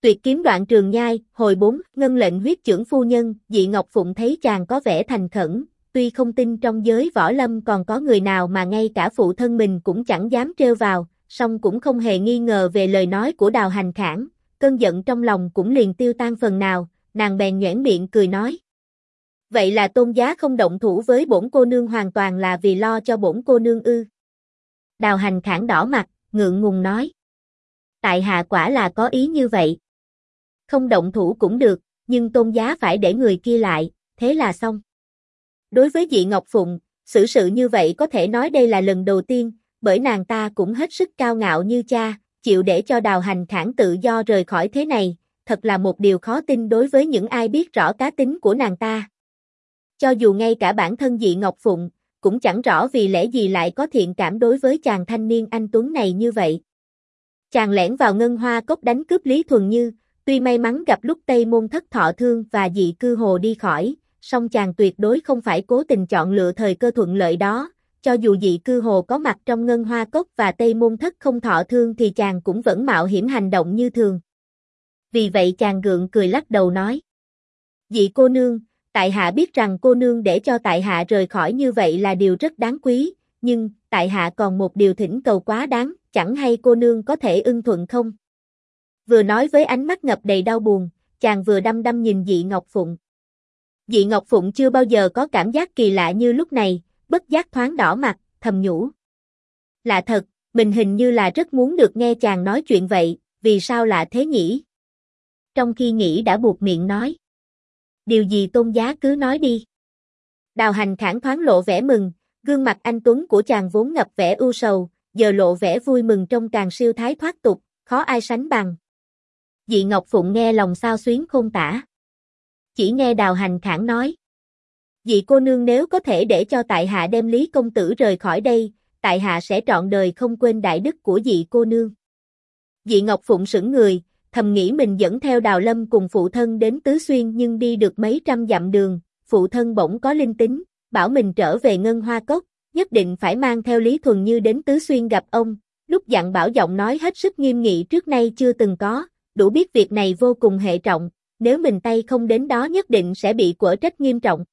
Tuyệt kiếm đoạn trường nhai, hồi 4, ngân lệnh huyết chưởng phu nhân, Dị Ngọc Phụng thấy chàng có vẻ thành khẩn, tuy không tin trong giới võ lâm còn có người nào mà ngay cả phụ thân mình cũng chẳng dám trêu vào, song cũng không hề nghi ngờ về lời nói của Đào Hành Khảng, cơn giận trong lòng cũng liền tiêu tan phần nào, nàng bèn nhoẻn miệng cười nói. Vậy là Tôn giá không động thủ với bổn cô nương hoàn toàn là vì lo cho bổn cô nương ư? Đào Hành Khảng đỏ mặt, ngượng ngùng nói. Tại hạ quả là có ý như vậy. Không động thủ cũng được, nhưng Tôn giá phải để người kia lại, thế là xong. Đối với Dị Ngọc Phụng, xử sự như vậy có thể nói đây là lần đầu tiên, bởi nàng ta cũng hết sức cao ngạo như cha, chịu để cho Đào Hành Khảng tự do rời khỏi thế này, thật là một điều khó tin đối với những ai biết rõ cá tính của nàng ta. Cho dù ngay cả bản thân Dị Ngọc Phụng, cũng chẳng rõ vì lẽ gì lại có thiện cảm đối với chàng thanh niên anh tuấn này như vậy. Chàng lẻn vào Ngân Hoa Cốc đánh cướp Lý Thuần Như, tuy may mắn gặp lúc Tây Môn Thất thọ thương và Dị Cư Hồ đi khỏi, song chàng tuyệt đối không phải cố tình chọn lựa thời cơ thuận lợi đó, cho dù Dị Cư Hồ có mặt trong Ngân Hoa Cốc và Tây Môn Thất không thọ thương thì chàng cũng vẫn mạo hiểm hành động như thường. Vì vậy chàng gượng cười lắc đầu nói. Dị cô nương, tại hạ biết rằng cô nương để cho tại hạ rời khỏi như vậy là điều rất đáng quý, nhưng tại hạ còn một điều thỉnh cầu quá đáng, chẳng hay cô nương có thể ưng thuận không? Vừa nói với ánh mắt ngập đầy đau buồn, chàng vừa đăm đăm nhìn Dị Ngọc Phụng. Dị Ngọc Phụng chưa bao giờ có cảm giác kỳ lạ như lúc này, bất giác thoáng đỏ mặt, thầm nhủ. Lạ thật, mình hình như là rất muốn được nghe chàng nói chuyện vậy, vì sao lạ thế nhỉ? Trong khi nghĩ đã buộc miệng nói. Điều gì Tôn giá cứ nói đi. Đào Hành Khảng thoáng lộ vẻ mừng, gương mặt anh tuấn của chàng vốn ngập vẻ ưu sầu, giờ lộ vẻ vui mừng trông càng siêu thái thoát tục, khó ai sánh bằng. Dị Ngọc Phụng nghe lòng xao xuyến khôn tả. Chỉ nghe Đào Hành Khảng nói. Dị cô nương nếu có thể để cho tại hạ đem Lý công tử rời khỏi đây, tại hạ sẽ trọn đời không quên đại đức của dị cô nương. Dị Ngọc Phụng sững người, thầm nghĩ mình dẫn theo Đào Lâm cùng phụ thân đến Tứ Xuyên nhưng đi được mấy trăm dặm đường, phụ thân bỗng có linh tính, bảo mình trở về Ngân Hoa Cốc, nhất định phải mang theo Lý Thuần Như đến Tứ Xuyên gặp ông, lúc dặn bảo giọng nói hết sức nghiêm nghị trước nay chưa từng có, đủ biết việc này vô cùng hệ trọng, nếu mình tay không đến đó nhất định sẽ bị quở trách nghiêm trọng.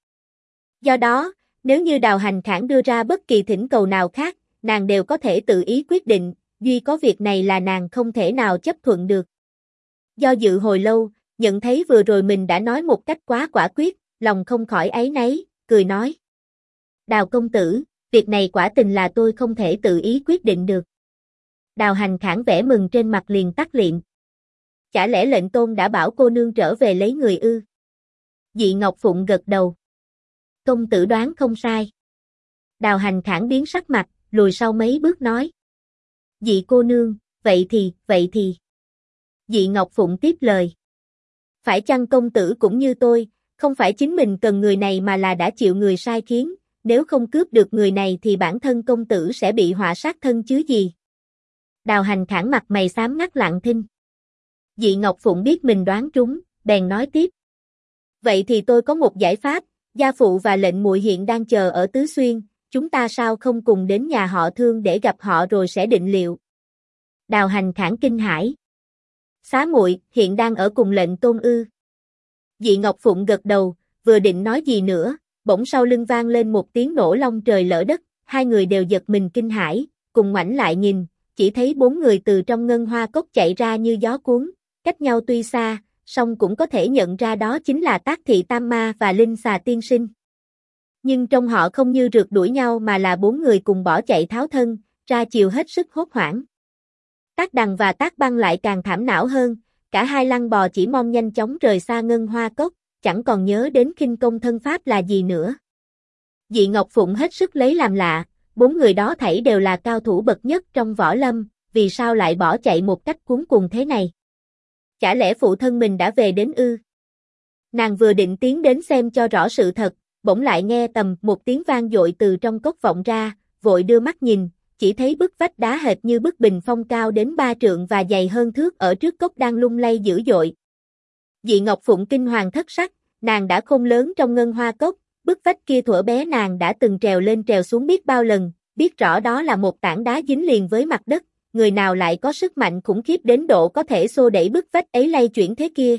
Do đó, nếu như Đào Hành Khảng đưa ra bất kỳ thỉnh cầu nào khác, nàng đều có thể tự ý quyết định, duy có việc này là nàng không thể nào chấp thuận được. Do dự hồi lâu, nhận thấy vừa rồi mình đã nói một cách quá quả quyết, lòng không khỏi áy náy, cười nói. Đào công tử, việc này quả tình là tôi không thể tự ý quyết định được. Đào Hành Khảng vẻ mừng trên mặt liền tắt liệm. Chả lẽ lệnh tôn đã bảo cô nương trở về lấy người ư? Dị Ngọc Phụng gật đầu. Công tử đoán không sai. Đào Hành Khảng biến sắc mặt, lùi sau mấy bước nói. Dị cô nương, vậy thì. Dị Ngọc Phụng tiếp lời. Phải chăng công tử cũng như tôi, không phải chính mình cần người này mà là đã chịu người sai khiến, nếu không cướp được người này thì bản thân công tử sẽ bị họa sát thân chứ gì. Đào Hành Khảng mặt mày xám ngắt lặng thinh. Dị Ngọc Phụng biết mình đoán trúng, bèn nói tiếp. Vậy thì tôi có một giải pháp, gia phụ và lệnh muội hiện đang chờ ở Tứ Xuyên, chúng ta sao không cùng đến nhà họ Thương để gặp họ rồi sẽ định liệu. Đào Hành Khảng kinh hãi. Xá muội hiện đang ở cùng lệnh tôn ư? Dị Ngọc Phụng gật đầu, vừa định nói gì nữa, bỗng sau lưng vang lên một tiếng nổ long trời lở đất, hai người đều giật mình kinh hãi, cùng ngoảnh lại nhìn, chỉ thấy bốn người từ trong Ngân Hoa Cốc chạy ra như gió cuốn, cách nhau tuy xa, song cũng có thể nhận ra đó chính là Tác Thị Tam Ma và Linh Xà Tiên Sinh. Nhưng trong họ không như rượt đuổi nhau mà là bốn người cùng bỏ chạy tháo thân, ra chiều hết sức hốt hoảng. Tác Đằng và Tác Băng lại càng thảm não hơn, cả hai lăn bò chỉ mong nhanh chóng rời xa Ngân Hoa Cốc, chẳng còn nhớ đến khinh công thân pháp là gì nữa. Dị Ngọc Phụng hết sức lấy làm lạ, bốn người đó thảy đều là cao thủ bậc nhất trong võ lâm, vì sao lại bỏ chạy một cách cuống cuồng thế này? Chả lẽ phụ thân mình đã về đến ư? Nàng vừa định tiến đến xem cho rõ sự thật, bỗng lại nghe tầm một tiếng vang dội từ trong cốc vọng ra, vội đưa mắt nhìn, chỉ thấy bức vách đá hệt như bức bình phong cao đến 3 trượng và dày hơn thước ở trước cốc đang lung lay dữ dội. Dị Ngọc Phụng kinh hoàng thất sắc, nàng đã khôn lớn trong Ngân Hoa Cốc, bức vách kia thuở bé nàng đã từng trèo lên trèo xuống biết bao lần, biết rõ đó là một tảng đá dính liền với mặt đất, người nào lại có sức mạnh khủng khiếp đến độ có thể xô đẩy bức vách ấy lay chuyển thế kia.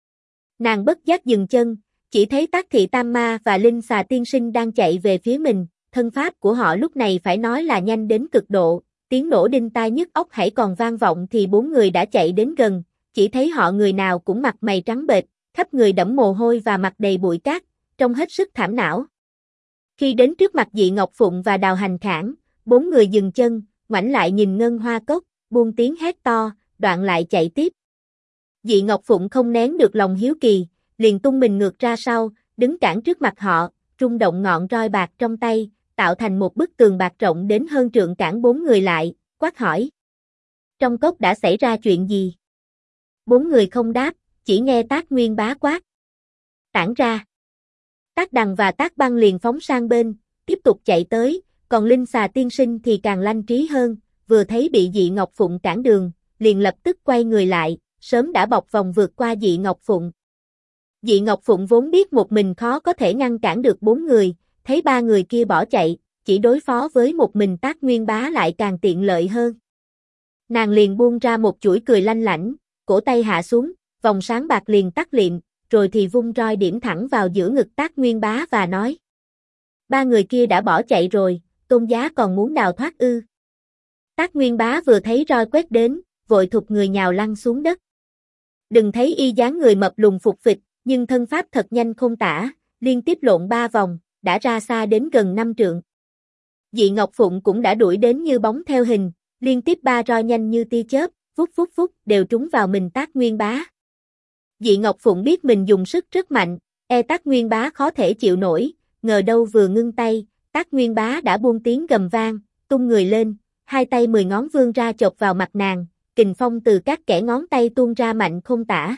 Nàng bất giác dừng chân, chỉ thấy Tác Thị Tam Ma và Linh Xà Tiên Sinh đang chạy về phía mình, thân pháp của họ lúc này phải nói là nhanh đến cực độ, tiếng nổ đinh tai nhức óc hãy còn vang vọng thì bốn người đã chạy đến gần, chỉ thấy họ người nào cũng mặt mày trắng bệch, khắp người đẫm mồ hôi và mặt đầy bụi cát, trông hết sức thảm não. Khi đến trước mặt Dị Ngọc Phụng và Đào Hành Khảng, bốn người dừng chân, ngoảnh lại nhìn Ngân Hoa Cốc, buông tiếng hét to, đoạn lại chạy tiếp. Dị Ngọc Phụng không nén được lòng hiếu kỳ, liền tung mình ngược ra sau, đứng cản trước mặt họ, rung động ngọn roi bạc trong tay, tạo thành một bức tường bạc rộng đến hơn trượng cản bốn người lại, quát hỏi. Trong cốc đã xảy ra chuyện gì? Bốn người không đáp, chỉ nghe Tác Nguyên Bá quát. Tản ra. Tác Đằng và Tác Băng liền phóng sang bên, tiếp tục chạy tới, còn Linh Xà Tiên Sinh thì càng lanh trí hơn, vừa thấy bị Dị Ngọc Phụng cản đường, liền lập tức quay người lại, sớm đã bọc vòng vượt qua Dị Ngọc Phụng. Dị Ngọc Phụng vốn biết một mình khó có thể ngăn cản được bốn người, thấy ba người kia bỏ chạy, chỉ đối phó với một mình Tác Nguyên Bá lại càng tiện lợi hơn. Nàng liền buông ra một chuỗi cười lanh lảnh, cổ tay hạ xuống, vòng sáng bạc liền tắt liệm, rồi thì vung roi điểm thẳng vào giữa ngực Tác Nguyên Bá và nói. Ba người kia đã bỏ chạy rồi, Tôn giá còn muốn đào thoát ư? Tác Nguyên Bá vừa thấy roi quét đến, vội thụt người nhào lăn xuống đất. Đừng thấy y dáng người mập lùn phục phịch, nhưng thân pháp thật nhanh không tả, liên tiếp lộn 3 vòng, đã ra xa đến gần 5 trượng. Dị Ngọc Phụng cũng đã đuổi đến như bóng theo hình, liên tiếp 3 roi nhanh như tia chớp, phút phút phút đều trúng vào mình Tác Nguyên Bá. Dị Ngọc Phụng biết mình dùng sức rất mạnh, Tác Nguyên Bá khó thể chịu nổi, ngờ đâu vừa ngưng tay, Tác Nguyên Bá đã buông tiếng gầm vang, tung người lên, hai tay 10 ngón vươn ra chộp vào mặt nàng, kình phong từ các kẽ ngón tay tuôn ra mạnh không tả.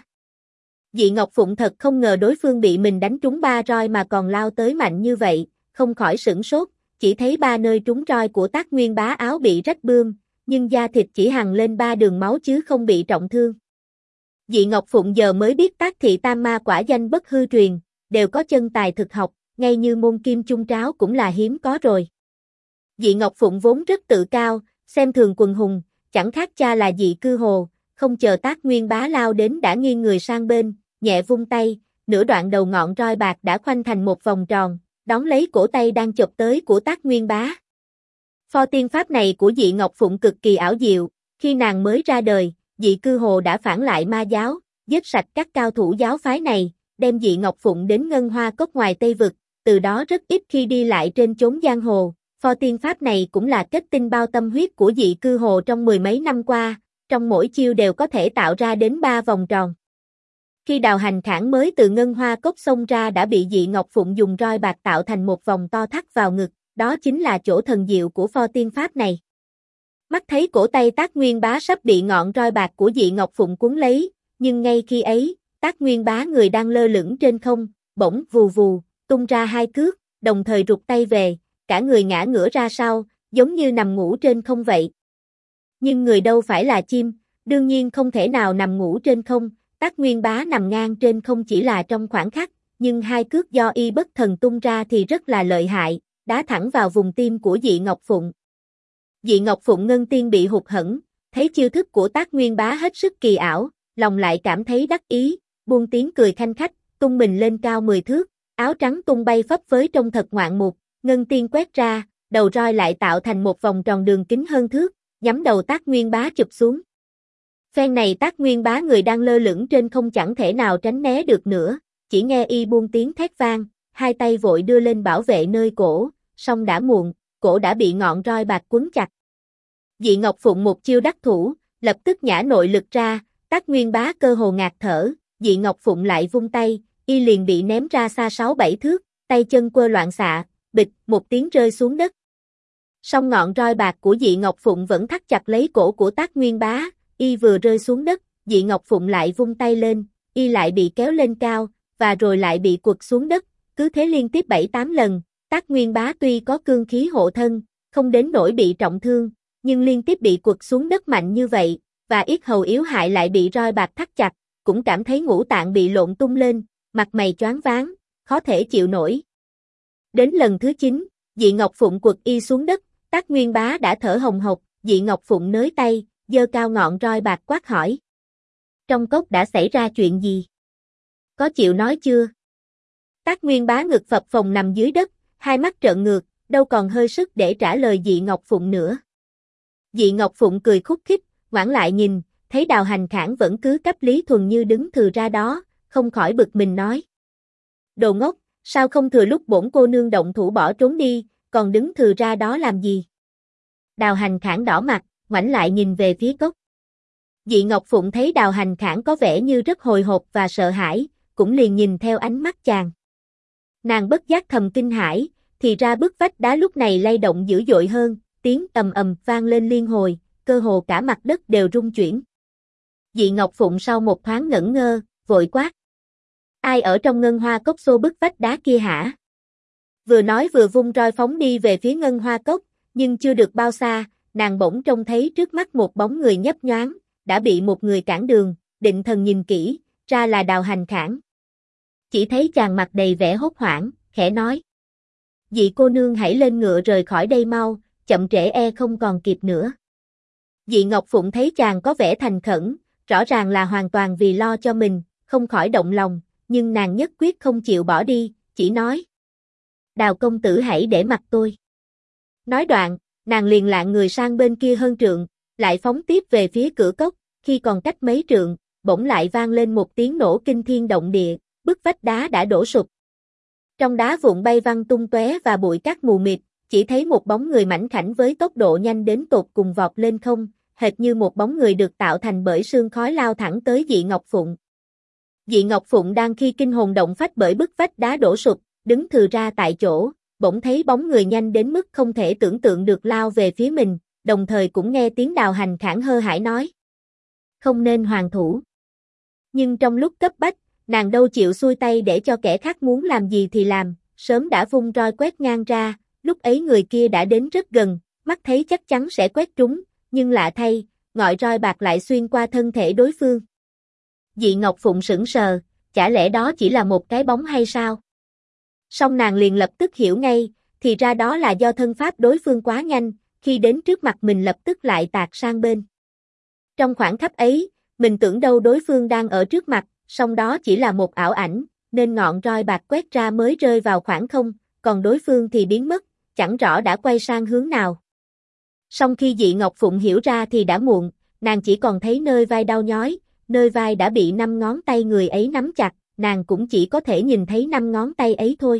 Dị Ngọc Phụng thật không ngờ đối phương bị mình đánh trúng 3 roi mà còn lao tới mạnh như vậy, không khỏi sửng sốt, chỉ thấy 3 nơi trúng roi của Tác Nguyên Bá áo bị rách bươm, nhưng da thịt chỉ hằn lên 3 đường máu chứ không bị trọng thương. Dị Ngọc Phụng giờ mới biết Tác Thị Tam Ma quả danh bất hư truyền, đều có chân tài thực học, ngay như môn kim chung tráo cũng là hiếm có rồi. Dị Ngọc Phụng vốn rất tự cao, xem thường quần hùng, chẳng khác cha là Dị Cư Hồ, không chờ Tác Nguyên Bá lao đến đã nghiêng người sang bên, nhẹ vung tay, nửa đoạn đầu ngọn roi bạc đã khoanh thành một vòng tròn, đón lấy cổ tay đang chộp tới của Tác Nguyên Bá. Pho tiên pháp này của Dị Ngọc Phụng cực kỳ ảo diệu, khi nàng mới ra đời, Dị Cư Hồ đã phản lại ma giáo, giết sạch các cao thủ giáo phái này, đem Dị Ngọc Phụng đến Ngân Hoa Cốc ngoài Tây Vực, từ đó rất ít khi đi lại trên chốn giang hồ. Pho tiên pháp này cũng là kết tinh bao tâm huyết của Dị Cư Hồ trong 10 mấy năm qua, trong mỗi chiêu đều có thể tạo ra đến 3 vòng tròn. Khi Đào Hành Khảng mới từ Ngân Hoa Cốc xông ra đã bị Dị Ngọc Phụng dùng roi bạc tạo thành một vòng to thắt vào ngực, đó chính là chỗ thần diệu của pho tiên pháp này. Mắt thấy cổ tay Tác Nguyên Bá sắp bị ngọn roi bạc của Dị Ngọc Phụng cuốn lấy, nhưng ngay khi ấy, Tác Nguyên Bá người đang lơ lửng trên không, bỗng vù vù, tung ra 2 cước, đồng thời rụt tay về, cả người ngã ngửa ra sau, giống như nằm ngủ trên không vậy. Nhưng người đâu phải là chim, đương nhiên không thể nào nằm ngủ trên không, Tác Nguyên Bá nằm ngang trên không chỉ là trong khoảng khắc, nhưng 2 cước do y bất thần tung ra thì rất là lợi hại, đá thẳng vào vùng tim của Dị Ngọc Phụng. Dị Ngọc Phụng ngân tiên bị hụt hẫng, thấy chiêu thức của Tác Nguyên Bá hết sức kỳ ảo, lòng lại cảm thấy đắc ý, buông tiếng cười khanh khách, tung mình lên cao 10 thước, áo trắng tung bay phấp phới trông thật ngoạn mục, ngân tiên quét ra, đầu roi lại tạo thành một vòng tròn đường kính hơn thước, nhắm đầu Tác Nguyên Bá chụp xuống. Phen này Tác Nguyên Bá người đang lơ lửng trên không chẳng thể nào tránh né được nữa, chỉ nghe y buông tiếng thét vang, hai tay vội đưa lên bảo vệ nơi cổ, song đã muộn, cổ đã bị ngọn roi bạc quấn chặt. Dị Ngọc Phụng một chiêu đắc thủ, lập tức nhả nội lực ra, Tác Nguyên Bá cơ hồ ngạt thở, Dị Ngọc Phụng lại vung tay, y liền bị ném ra xa 6-7 thước, tay chân quơ loạn xạ, bịch, một tiếng rơi xuống đất. Song ngọn roi bạc của Dị Ngọc Phụng vẫn thắt chặt lấy cổ của Tác Nguyên Bá, y vừa rơi xuống đất, Dị Ngọc Phụng lại vung tay lên, y lại bị kéo lên cao, và rồi lại bị quật xuống đất, cứ thế liên tiếp 7-8 lần, Tác Nguyên Bá tuy có cương khí hộ thân, không đến nỗi bị trọng thương, nhưng liên tiếp bị quật xuống đất mạnh như vậy, và yết hầu yếu hại lại bị roi bạc thắt chặt, cũng cảm thấy ngũ tạng bị lộn tung lên, mặt mày choáng váng, khó thể chịu nổi. Đến lần thứ 9, Dị Ngọc Phụng quật y xuống đất, Tác Nguyên Bá đã thở hồng hộc, Dị Ngọc Phụng nới tay, giơ cao ngọn roi bạc quát hỏi. Trong cốc đã xảy ra chuyện gì? Có chịu nói chưa? Tác Nguyên Bá ngực phập phồng nằm dưới đất, hai mắt trợn ngược, đâu còn hơi sức để trả lời Dị Ngọc Phụng nữa. Dị Ngọc Phụng cười khúc khích, ngoảnh lại nhìn, thấy Đào Hành Khảng vẫn cứ cấp Lý Thuần Như đứng thừ ra đó, không khỏi bực mình nói. Đồ ngốc, sao không thừa lúc bổn cô nương động thủ bỏ trốn đi, còn đứng thừ ra đó làm gì? Đào Hành Khảng đỏ mặt, ngoảnh lại nhìn về phía cốc. Dị Ngọc Phụng thấy Đào Hành Khảng có vẻ như rất hồi hộp và sợ hãi, cũng liền nhìn theo ánh mắt chàng. Nàng bất giác thầm kinh hãi, thì ra bức vách đá lúc này lay động dữ dội hơn, tiếng ầm ầm vang lên liên hồi, cơ hồ cả mặt đất đều rung chuyển. Dị Ngọc Phụng sau một thoáng ngẩn ngơ, vội quát. Ai ở trong ngân hoa cốc xô bức vách đá kia hả? Vừa nói vừa vung roi phóng đi về phía ngân hoa cốc, nhưng chưa được bao xa, nàng bỗng trông thấy trước mắt một bóng người nhấp nhoáng, đã bị một người cản đường, định thần nhìn kỹ, ra là Đào Hành Khảng. Chỉ thấy chàng mặt đầy vẻ hốt hoảng, khẽ nói. Dị cô nương hãy lên ngựa rời khỏi đây mau, chậm trễ e không còn kịp nữa. Dị Ngọc Phụng thấy chàng có vẻ thành khẩn, rõ ràng là hoàn toàn vì lo cho mình, không khỏi động lòng, nhưng nàng nhất quyết không chịu bỏ đi, chỉ nói. Đào công tử hãy để mặc tôi. Nói đoạn, nàng liền lạng người sang bên kia hơn trượng, lại phóng tiếp về phía cửa cốc, khi còn cách mấy trượng, bỗng lại vang lên một tiếng nổ kinh thiên động địa, bức vách đá đã đổ sụp. Trong đá vụn bay văng tung tóe và bụi cát mù mịt, chỉ thấy một bóng người mảnh khảnh với tốc độ nhanh đến tột cùng vọt lên không, hệt như một bóng người được tạo thành bởi sương khói lao thẳng tới Dị Ngọc Phụng. Dị Ngọc Phụng đang khi kinh hồn động phách bởi bức vách đá đổ sụp, đứng thừ ra tại chỗ, bỗng thấy bóng người nhanh đến mức không thể tưởng tượng được lao về phía mình, đồng thời cũng nghe tiếng Đào Hành Khảng hơ hãi nói. Không nên hoàn thủ. Nhưng trong lúc cấp bách, nàng đâu chịu xuôi tay để cho kẻ khác muốn làm gì thì làm, sớm đã vung roi quét ngang ra, lúc ấy người kia đã đến rất gần, mắt thấy chắc chắn sẽ quét trúng, nhưng lạ thay, ngọi roi bạc lại xuyên qua thân thể đối phương. Dị Ngọc Phụng sững sờ, chả lẽ đó chỉ là một cái bóng hay sao? Song nàng liền lập tức hiểu ngay, thì ra đó là do thân pháp đối phương quá nhanh, khi đến trước mặt mình lập tức lại tạt sang bên. Trong khoảng khắc ấy, mình tưởng đâu đối phương đang ở trước mặt, song đó chỉ là một ảo ảnh, nên ngọn roi bạc quét ra mới rơi vào khoảng không, còn đối phương thì biến mất, chẳng rõ đã quay sang hướng nào. Song khi Dị Ngọc Phụng hiểu ra thì đã muộn, nàng chỉ còn thấy nơi vai đau nhói, nơi vai đã bị 5 ngón tay người ấy nắm chặt, nàng cũng chỉ có thể nhìn thấy 5 ngón tay ấy thôi.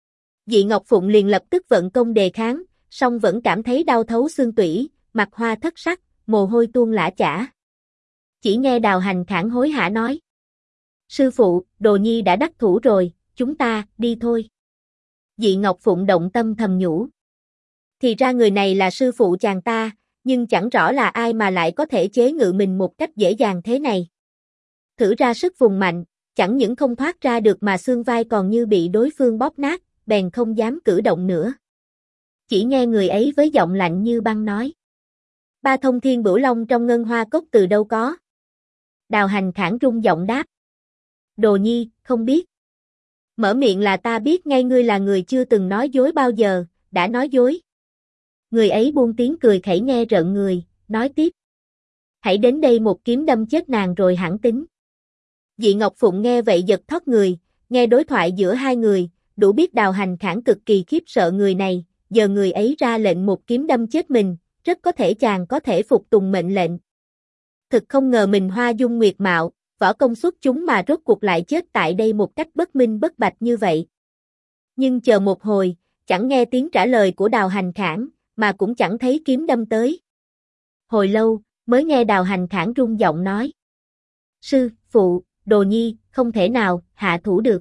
Dị Ngọc Phụng liền lập tức vận công đề kháng, song vẫn cảm thấy đau thấu xương tủy, mặt hoa thất sắc, mồ hôi tuôn lã chả. Chỉ nghe Đào Hành Khảng hối hả nói. Sư phụ, Đồ Nhi đã đắc thủ rồi, chúng ta, đi thôi. Dị Ngọc Phụng động tâm thầm nhủ. Thì ra người này là sư phụ chàng ta, nhưng chẳng rõ là ai mà lại có thể chế ngự mình một cách dễ dàng thế này. Thử ra sức vùng mạnh, chẳng những không thoát ra được mà xương vai còn như bị đối phương bóp nát, bèn không dám cử động nữa. Chỉ nghe người ấy với giọng lạnh như băng nói. Ba thông thiên bửu long trong ngân hoa cốc từ đâu có? Đào Hành Khảng rung giọng đáp. Đồ Nhi, không biết. Mở miệng là ta biết ngay ngươi là người chưa từng nói dối bao giờ, đã nói dối. Người ấy buông tiếng cười khẩy nghe rợn người, nói tiếp. Hãy đến đây một kiếm đâm chết nàng rồi hẳn tính. Dị Ngọc Phụng nghe vậy giật thót người, nghe đối thoại giữa hai người, đủ biết Đào Hành Khảng cực kỳ khiếp sợ người này, giờ người ấy ra lệnh một kiếm đâm chết mình, rất có thể chàng có thể phục tùng mệnh lệnh. Thực không ngờ mình hoa dung nguyệt mạo, võ công xuất chúng mà rốt cuộc lại chết tại đây một cách bất minh bất bạch như vậy. Nhưng chờ một hồi, chẳng nghe tiếng trả lời của Đào Hành Khảng, mà cũng chẳng thấy kiếm đâm tới. Hồi lâu, mới nghe Đào Hành Khảng rung giọng nói. Sư, phụ, Đồ Nhi, không thể nào, hạ thủ được.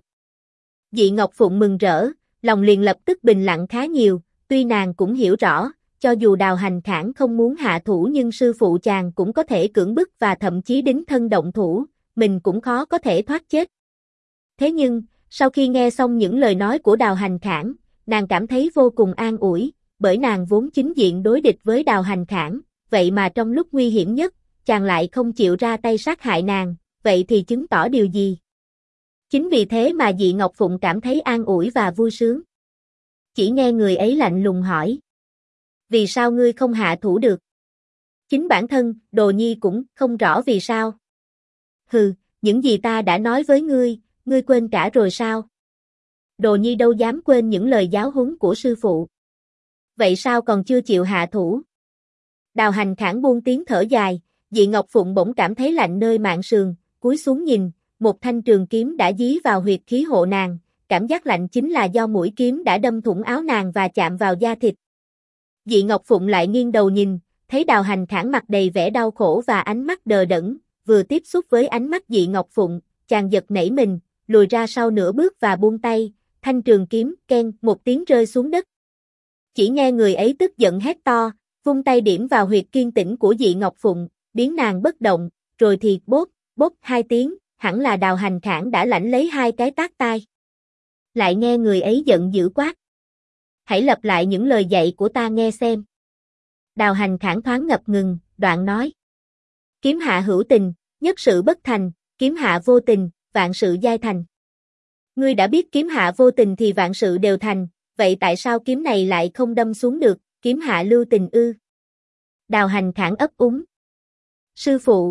Dị Ngọc Phụng mừng rỡ, lòng liền lập tức bình lặng khá nhiều, tuy nàng cũng hiểu rõ, cho dù Đào Hành Khảng không muốn hạ thủ nhưng sư phụ chàng cũng có thể cưỡng bức và thậm chí đính thân động thủ, mình cũng khó có thể thoát chết. Thế nhưng, sau khi nghe xong những lời nói của Đào Hành Khảng, nàng cảm thấy vô cùng an ủi, bởi nàng vốn chính diện đối địch với Đào Hành Khảng, vậy mà trong lúc nguy hiểm nhất, chàng lại không chịu ra tay sát hại nàng, vậy thì chứng tỏ điều gì? Chính vì thế mà Dị Ngọc Phụng cảm thấy an ủi và vui sướng. Chỉ nghe người ấy lạnh lùng hỏi. Vì sao ngươi không hạ thủ được? Chính bản thân, Đồ Nhi cũng không rõ vì sao. Hừ, những gì ta đã nói với ngươi quên cả rồi sao? Đồ Nhi đâu dám quên những lời giáo huấn của sư phụ. Vậy sao còn chưa chịu hạ thủ? Đào Hành Khảng buông tiếng thở dài, Dị Ngọc Phụng bỗng cảm thấy lạnh nơi mạn sườn, cúi xuống nhìn, một thanh trường kiếm đã dí vào huyệt khí hộ nàng, cảm giác lạnh chính là do mũi kiếm đã đâm thủng áo nàng và chạm vào da thịt. Dị Ngọc Phụng lại nghiêng đầu nhìn, thấy Đào Hành Khảng mặt đầy vẻ đau khổ và ánh mắt đờ đẫn, vừa tiếp xúc với ánh mắt Dị Ngọc Phụng, chàng giật nảy mình, lùi ra sau nửa bước và buông tay, thanh trường kiếm keng một tiếng rơi xuống đất. Chỉ nghe người ấy tức giận hét to, vung tay điểm vào huyệt kiên tĩnh của Dị Ngọc Phụng, biến nàng bất động, rồi thì bốp, bốp hai tiếng, hẳn là Đào Hành Khảng đã lãnh lấy hai cái tát tai. Lại nghe người ấy giận dữ quát. Hãy lặp lại những lời dạy của ta nghe xem. Đào Hành Khảng thoáng ngập ngừng, đoạn nói. Kiếm hạ hữu tình, nhất sự bất thành, kiếm hạ vô tình, vạn sự giai thành. Ngươi đã biết kiếm hạ vô tình thì vạn sự đều thành, vậy tại sao kiếm này lại không đâm xuống được, kiếm hạ lưu tình ư? Đào Hành Khảng ấp úng. Sư phụ,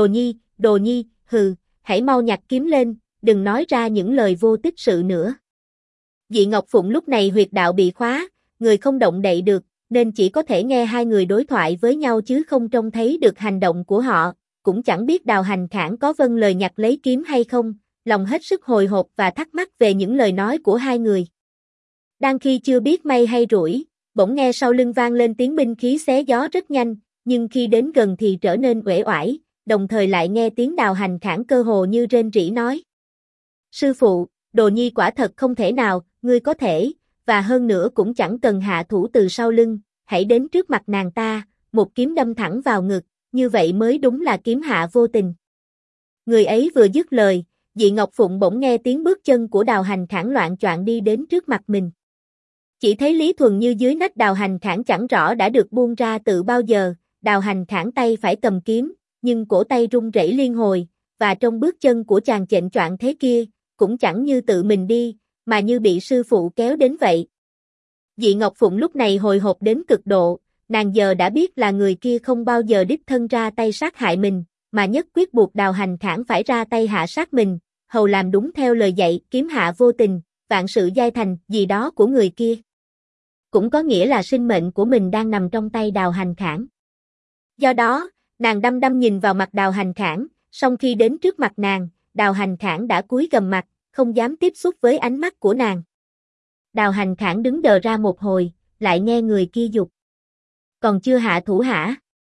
Đồ Nhi, hừ, hãy mau nhặt kiếm lên, đừng nói ra những lời vô tích sự nữa. Dị Ngọc Phụng lúc này huyệt đạo bị khóa, người không động đậy được, nên chỉ có thể nghe hai người đối thoại với nhau chứ không trông thấy được hành động của họ, cũng chẳng biết Đào Hành Khảng có vâng lời nhặt lấy kiếm hay không, lòng hết sức hồi hộp và thắc mắc về những lời nói của hai người. Đang khi chưa biết may hay rủi, bỗng nghe sau lưng vang lên tiếng binh khí xé gió rất nhanh, nhưng khi đến gần thì trở nên uể oải, đồng thời lại nghe tiếng Đào Hành Khảng cơ hồ như rên rỉ nói. Sư phụ, Đồ Nhi quả thật không thể nào, ngươi có thể, và hơn nữa cũng chẳng cần hạ thủ từ sau lưng, hãy đến trước mặt nàng ta, một kiếm đâm thẳng vào ngực, như vậy mới đúng là kiếm hạ vô tình. Người ấy vừa dứt lời, Dị Ngọc Phụng bỗng nghe tiếng bước chân của Đào Hành Khảng loạng choạng đi đến trước mặt mình. Chỉ thấy Lý Thuần Như dưới nách Đào Hành Khảng chẳng rõ đã được buông ra từ bao giờ, Đào Hành Khảng tay phải cầm kiếm, nhưng cổ tay run rẩy liên hồi, và trong bước chân của chàng chệnh choạng thế kia, cũng chẳng như tự mình đi, mà như bị sư phụ kéo đến vậy. Dị Ngọc Phụng lúc này hồi hộp đến cực độ, nàng giờ đã biết là người kia không bao giờ đích thân ra tay sát hại mình, mà nhất quyết buộc Đào Hành Khảng phải ra tay hạ sát mình, hầu làm đúng theo lời dạy kiếm hạ vô tình, vạn sự giai thành gì đó của người kia. Cũng có nghĩa là sinh mệnh của mình đang nằm trong tay Đào Hành Khảng. Do đó, nàng đăm đăm nhìn vào mặt Đào Hành Khảng, song khi đến trước mặt nàng, Đào Hành Khảng đã cúi gằm mặt, không dám tiếp xúc với ánh mắt của nàng. Đào Hành Khảng đứng đờ ra một hồi, lại nghe người kia dục. Còn chưa hạ thủ hả?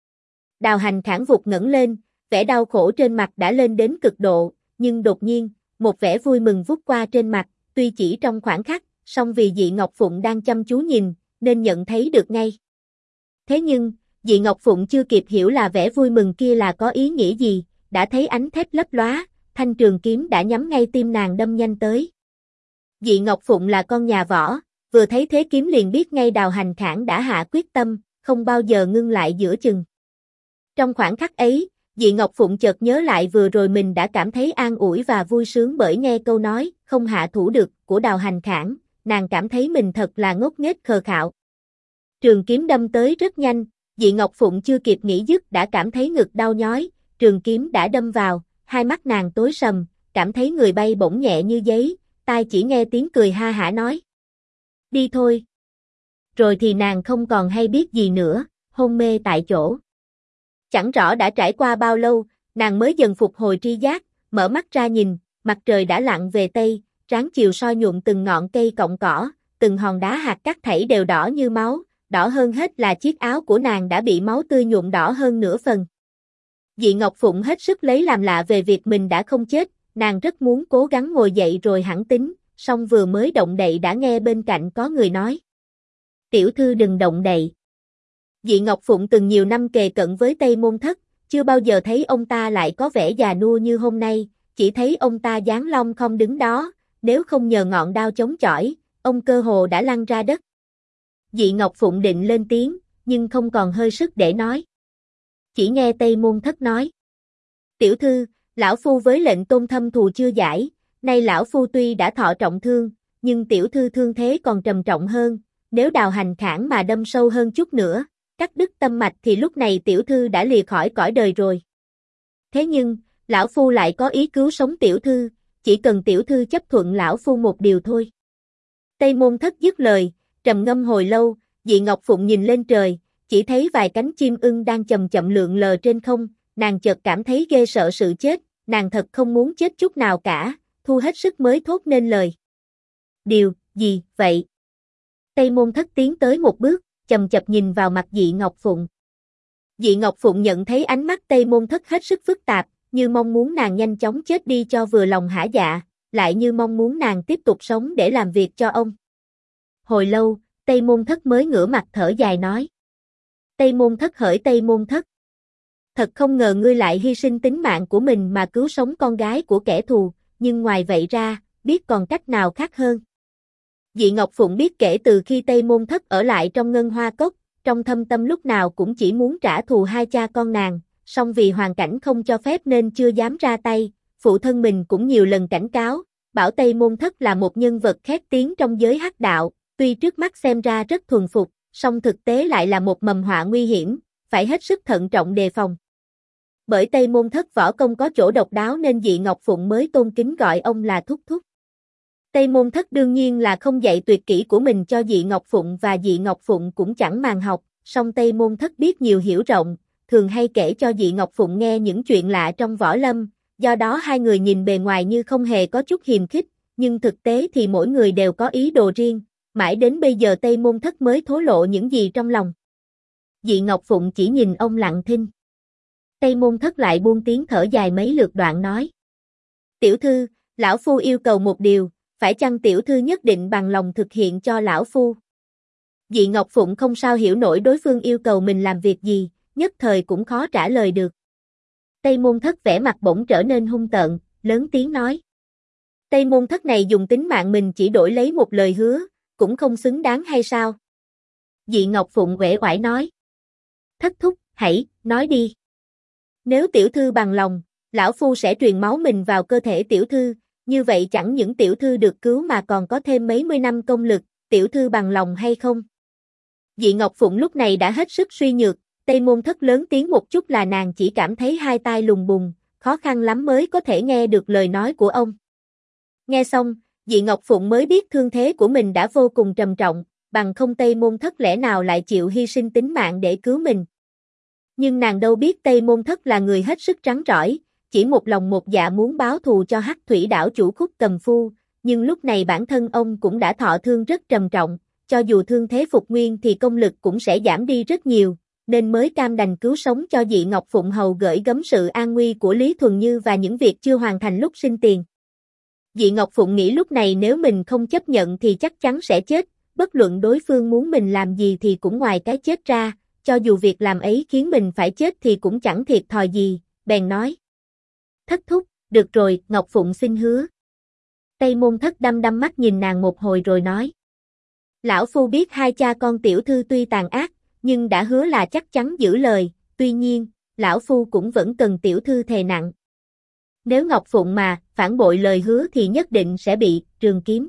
Đào Hành Khảng vụt ngẩng lên, vẻ đau khổ trên mặt đã lên đến cực độ, nhưng đột nhiên, một vẻ vui mừng vút qua trên mặt, tuy chỉ trong khoảnh khắc, song vì Dị Ngọc Phụng đang chăm chú nhìn, nên nhận thấy được ngay. Thế nhưng, Dị Ngọc Phụng chưa kịp hiểu là vẻ vui mừng kia là có ý nghĩa gì, đã thấy ánh thép lấp lóa, thanh trường kiếm đã nhắm ngay tim nàng đâm nhanh tới. Dị Ngọc Phụng là con nhà võ, vừa thấy thế kiếm liền biết ngay Đào Hành Khảng đã hạ quyết tâm, không bao giờ ngưng lại giữa chừng. Trong khoảnh khắc ấy, Dị Ngọc Phụng chợt nhớ lại vừa rồi mình đã cảm thấy an ủi và vui sướng bởi nghe câu nói, không hạ thủ được, của Đào Hành Khảng, nàng cảm thấy mình thật là ngốc nghếch khờ khạo. Trường kiếm đâm tới rất nhanh, Dị Ngọc Phụng chưa kịp nghĩ dứt đã cảm thấy ngực đau nhói, trường kiếm đã đâm vào, hai mắt nàng tối sầm, cảm thấy người bay bổng nhẹ như giấy, tai chỉ nghe tiếng cười ha hả nói. Đi thôi. Rồi thì nàng không còn hay biết gì nữa, hôn mê tại chỗ. Chẳng rõ đã trải qua bao lâu, nàng mới dần phục hồi tri giác, mở mắt ra nhìn, mặt trời đã lặn về tây, ráng chiều soi nhuộm từng ngọn cây cọng cỏ, từng hòn đá hạt cát thảy đều đỏ như máu, đỏ hơn hết là chiếc áo của nàng đã bị máu tươi nhuộm đỏ hơn nửa phần. Dị Ngọc Phụng hết sức lấy làm lạ về việc mình đã không chết, nàng rất muốn cố gắng ngồi dậy rồi hẳn tính, song vừa mới động đậy đã nghe bên cạnh có người nói. Tiểu thư đừng động đậy. Dị Ngọc Phụng từng nhiều năm kề cận với Tây Môn Thất, chưa bao giờ thấy ông ta lại có vẻ già nua như hôm nay, chỉ thấy ông ta dáng long không đứng đó, nếu không nhờ ngọn đao chống chỏi, ông cơ hồ đã lăn ra đất. Dị Ngọc Phụng định lên tiếng, nhưng không còn hơi sức để nói. Chỉ nghe Tây Môn Thất nói. Tiểu thư, lão phu với lệnh Tôn thâm thù chưa giải, nay lão phu tuy đã thọ trọng thương, nhưng tiểu thư thương thế còn trầm trọng hơn, nếu Đào Hành Khảng mà đâm sâu hơn chút nữa, cắt đứt tâm mạch thì lúc này tiểu thư đã lìa khỏi cõi đời rồi. Thế nhưng, lão phu lại có ý cứu sống tiểu thư, chỉ cần tiểu thư chấp thuận lão phu một điều thôi. Tây Môn Thất dứt lời, trầm ngâm hồi lâu, Dị Ngọc Phụng nhìn lên trời, chỉ thấy vài cánh chim ưng đang chậm chậm lượn lờ trên không, nàng chợt cảm thấy ghê sợ sự chết, nàng thật không muốn chết chút nào cả, thu hết sức mới thốt nên lời. Điều gì vậy? Tây Môn Thất tiến tới một bước, chầm chập nhìn vào mặt Dị Ngọc Phụng. Dị Ngọc Phụng nhận thấy ánh mắt Tây Môn Thất hết sức phức tạp, như mong muốn nàng nhanh chóng chết đi cho vừa lòng hả dạ, lại như mong muốn nàng tiếp tục sống để làm việc cho ông. Hồi lâu, Tây Môn Thất mới ngửa mặt thở dài nói. Tây Môn Thất hỡi Tây Môn Thất. Thật không ngờ ngươi lại hy sinh tính mạng của mình mà cứu sống con gái của kẻ thù, nhưng ngoài vậy ra, biết còn cách nào khác hơn. Dị Ngọc Phụng biết kể từ khi Tây Môn Thất ở lại trong Ngân Hoa Cốc, trong thâm tâm lúc nào cũng chỉ muốn trả thù hai cha con nàng, song vì hoàn cảnh không cho phép nên chưa dám ra tay, phụ thân mình cũng nhiều lần cảnh cáo, bảo Tây Môn Thất là một nhân vật khét tiếng trong giới hắc đạo, tuy trước mắt xem ra rất thuần phục, song thực tế lại là một mầm họa nguy hiểm, phải hết sức thận trọng đề phòng. Bởi Tây Môn Thất võ công có chỗ độc đáo nên Dị Ngọc Phụng mới tôn kính gọi ông là thúc thúc. Tây Môn Thất đương nhiên là không dạy tuyệt kỹ của mình cho Dị Ngọc Phụng và Dị Ngọc Phụng cũng chẳng màng học, song Tây Môn Thất biết nhiều hiểu rộng, thường hay kể cho Dị Ngọc Phụng nghe những chuyện lạ trong võ lâm, do đó hai người nhìn bề ngoài như không hề có chút hiềm khích, nhưng thực tế thì mỗi người đều có ý đồ riêng, mãi đến bây giờ Tây Môn Thất mới thổ lộ những gì trong lòng. Dị Ngọc Phụng chỉ nhìn ông lặng thinh. Tây Môn Thất lại buông tiếng thở dài mấy lượt đoạn nói. Tiểu thư, lão phu yêu cầu một điều, phải chăng tiểu thư nhất định bằng lòng thực hiện cho lão phu? Dị Ngọc Phụng không sao hiểu nổi đối phương yêu cầu mình làm việc gì, nhất thời cũng khó trả lời được. Tây Môn Thất vẻ mặt bỗng trở nên hung tợn, lớn tiếng nói. Tây Môn Thất này dùng tính mạng mình chỉ đổi lấy một lời hứa, cũng không xứng đáng hay sao? Dị Ngọc Phụng uể oải nói. Thất thúc, hãy, nói đi. Nếu tiểu thư bằng lòng, lão phu sẽ truyền máu mình vào cơ thể tiểu thư, như vậy chẳng những tiểu thư được cứu mà còn có thêm mấy mươi năm công lực, tiểu thư bằng lòng hay không? Dị Ngọc Phụng lúc này đã hết sức suy nhược, Tây Môn Thất lớn tiếng một chút là nàng chỉ cảm thấy hai tai lùng bùng, khó khăn lắm mới có thể nghe được lời nói của ông. Nghe xong, Dị Ngọc Phụng mới biết thương thế của mình đã vô cùng trầm trọng, bằng không Tây Môn Thất lẽ nào lại chịu hy sinh tính mạng để cứu mình. Nhưng nàng đâu biết Tây Môn Thất là người hết sức rắn rỏi, chỉ một lòng một dạ muốn báo thù cho Hắc Thủy đảo chủ Khúc Cầm Phu, nhưng lúc này bản thân ông cũng đã thọ thương rất trầm trọng, cho dù thương thế phục nguyên thì công lực cũng sẽ giảm đi rất nhiều, nên mới cam đành cứu sống cho Dị Ngọc Phụng hầu gửi gắm sự an nguy của Lý Thuần Như và những việc chưa hoàn thành lúc sinh tiền. Dị Ngọc Phụng nghĩ lúc này nếu mình không chấp nhận thì chắc chắn sẽ chết, bất luận đối phương muốn mình làm gì thì cũng ngoài cái chết ra, cho dù việc làm ấy khiến mình phải chết thì cũng chẳng thiệt thòi gì, bèn nói. Thất thúc, được rồi, Ngọc Phụng xin hứa. Tây Môn Thất đăm đăm mắt nhìn nàng một hồi rồi nói. Lão phu biết hai cha con tiểu thư tuy tàn ác, nhưng đã hứa là chắc chắn giữ lời, tuy nhiên, lão phu cũng vẫn cần tiểu thư thề nặng. Nếu Ngọc Phụng mà phản bội lời hứa thì nhất định sẽ bị trường kiếm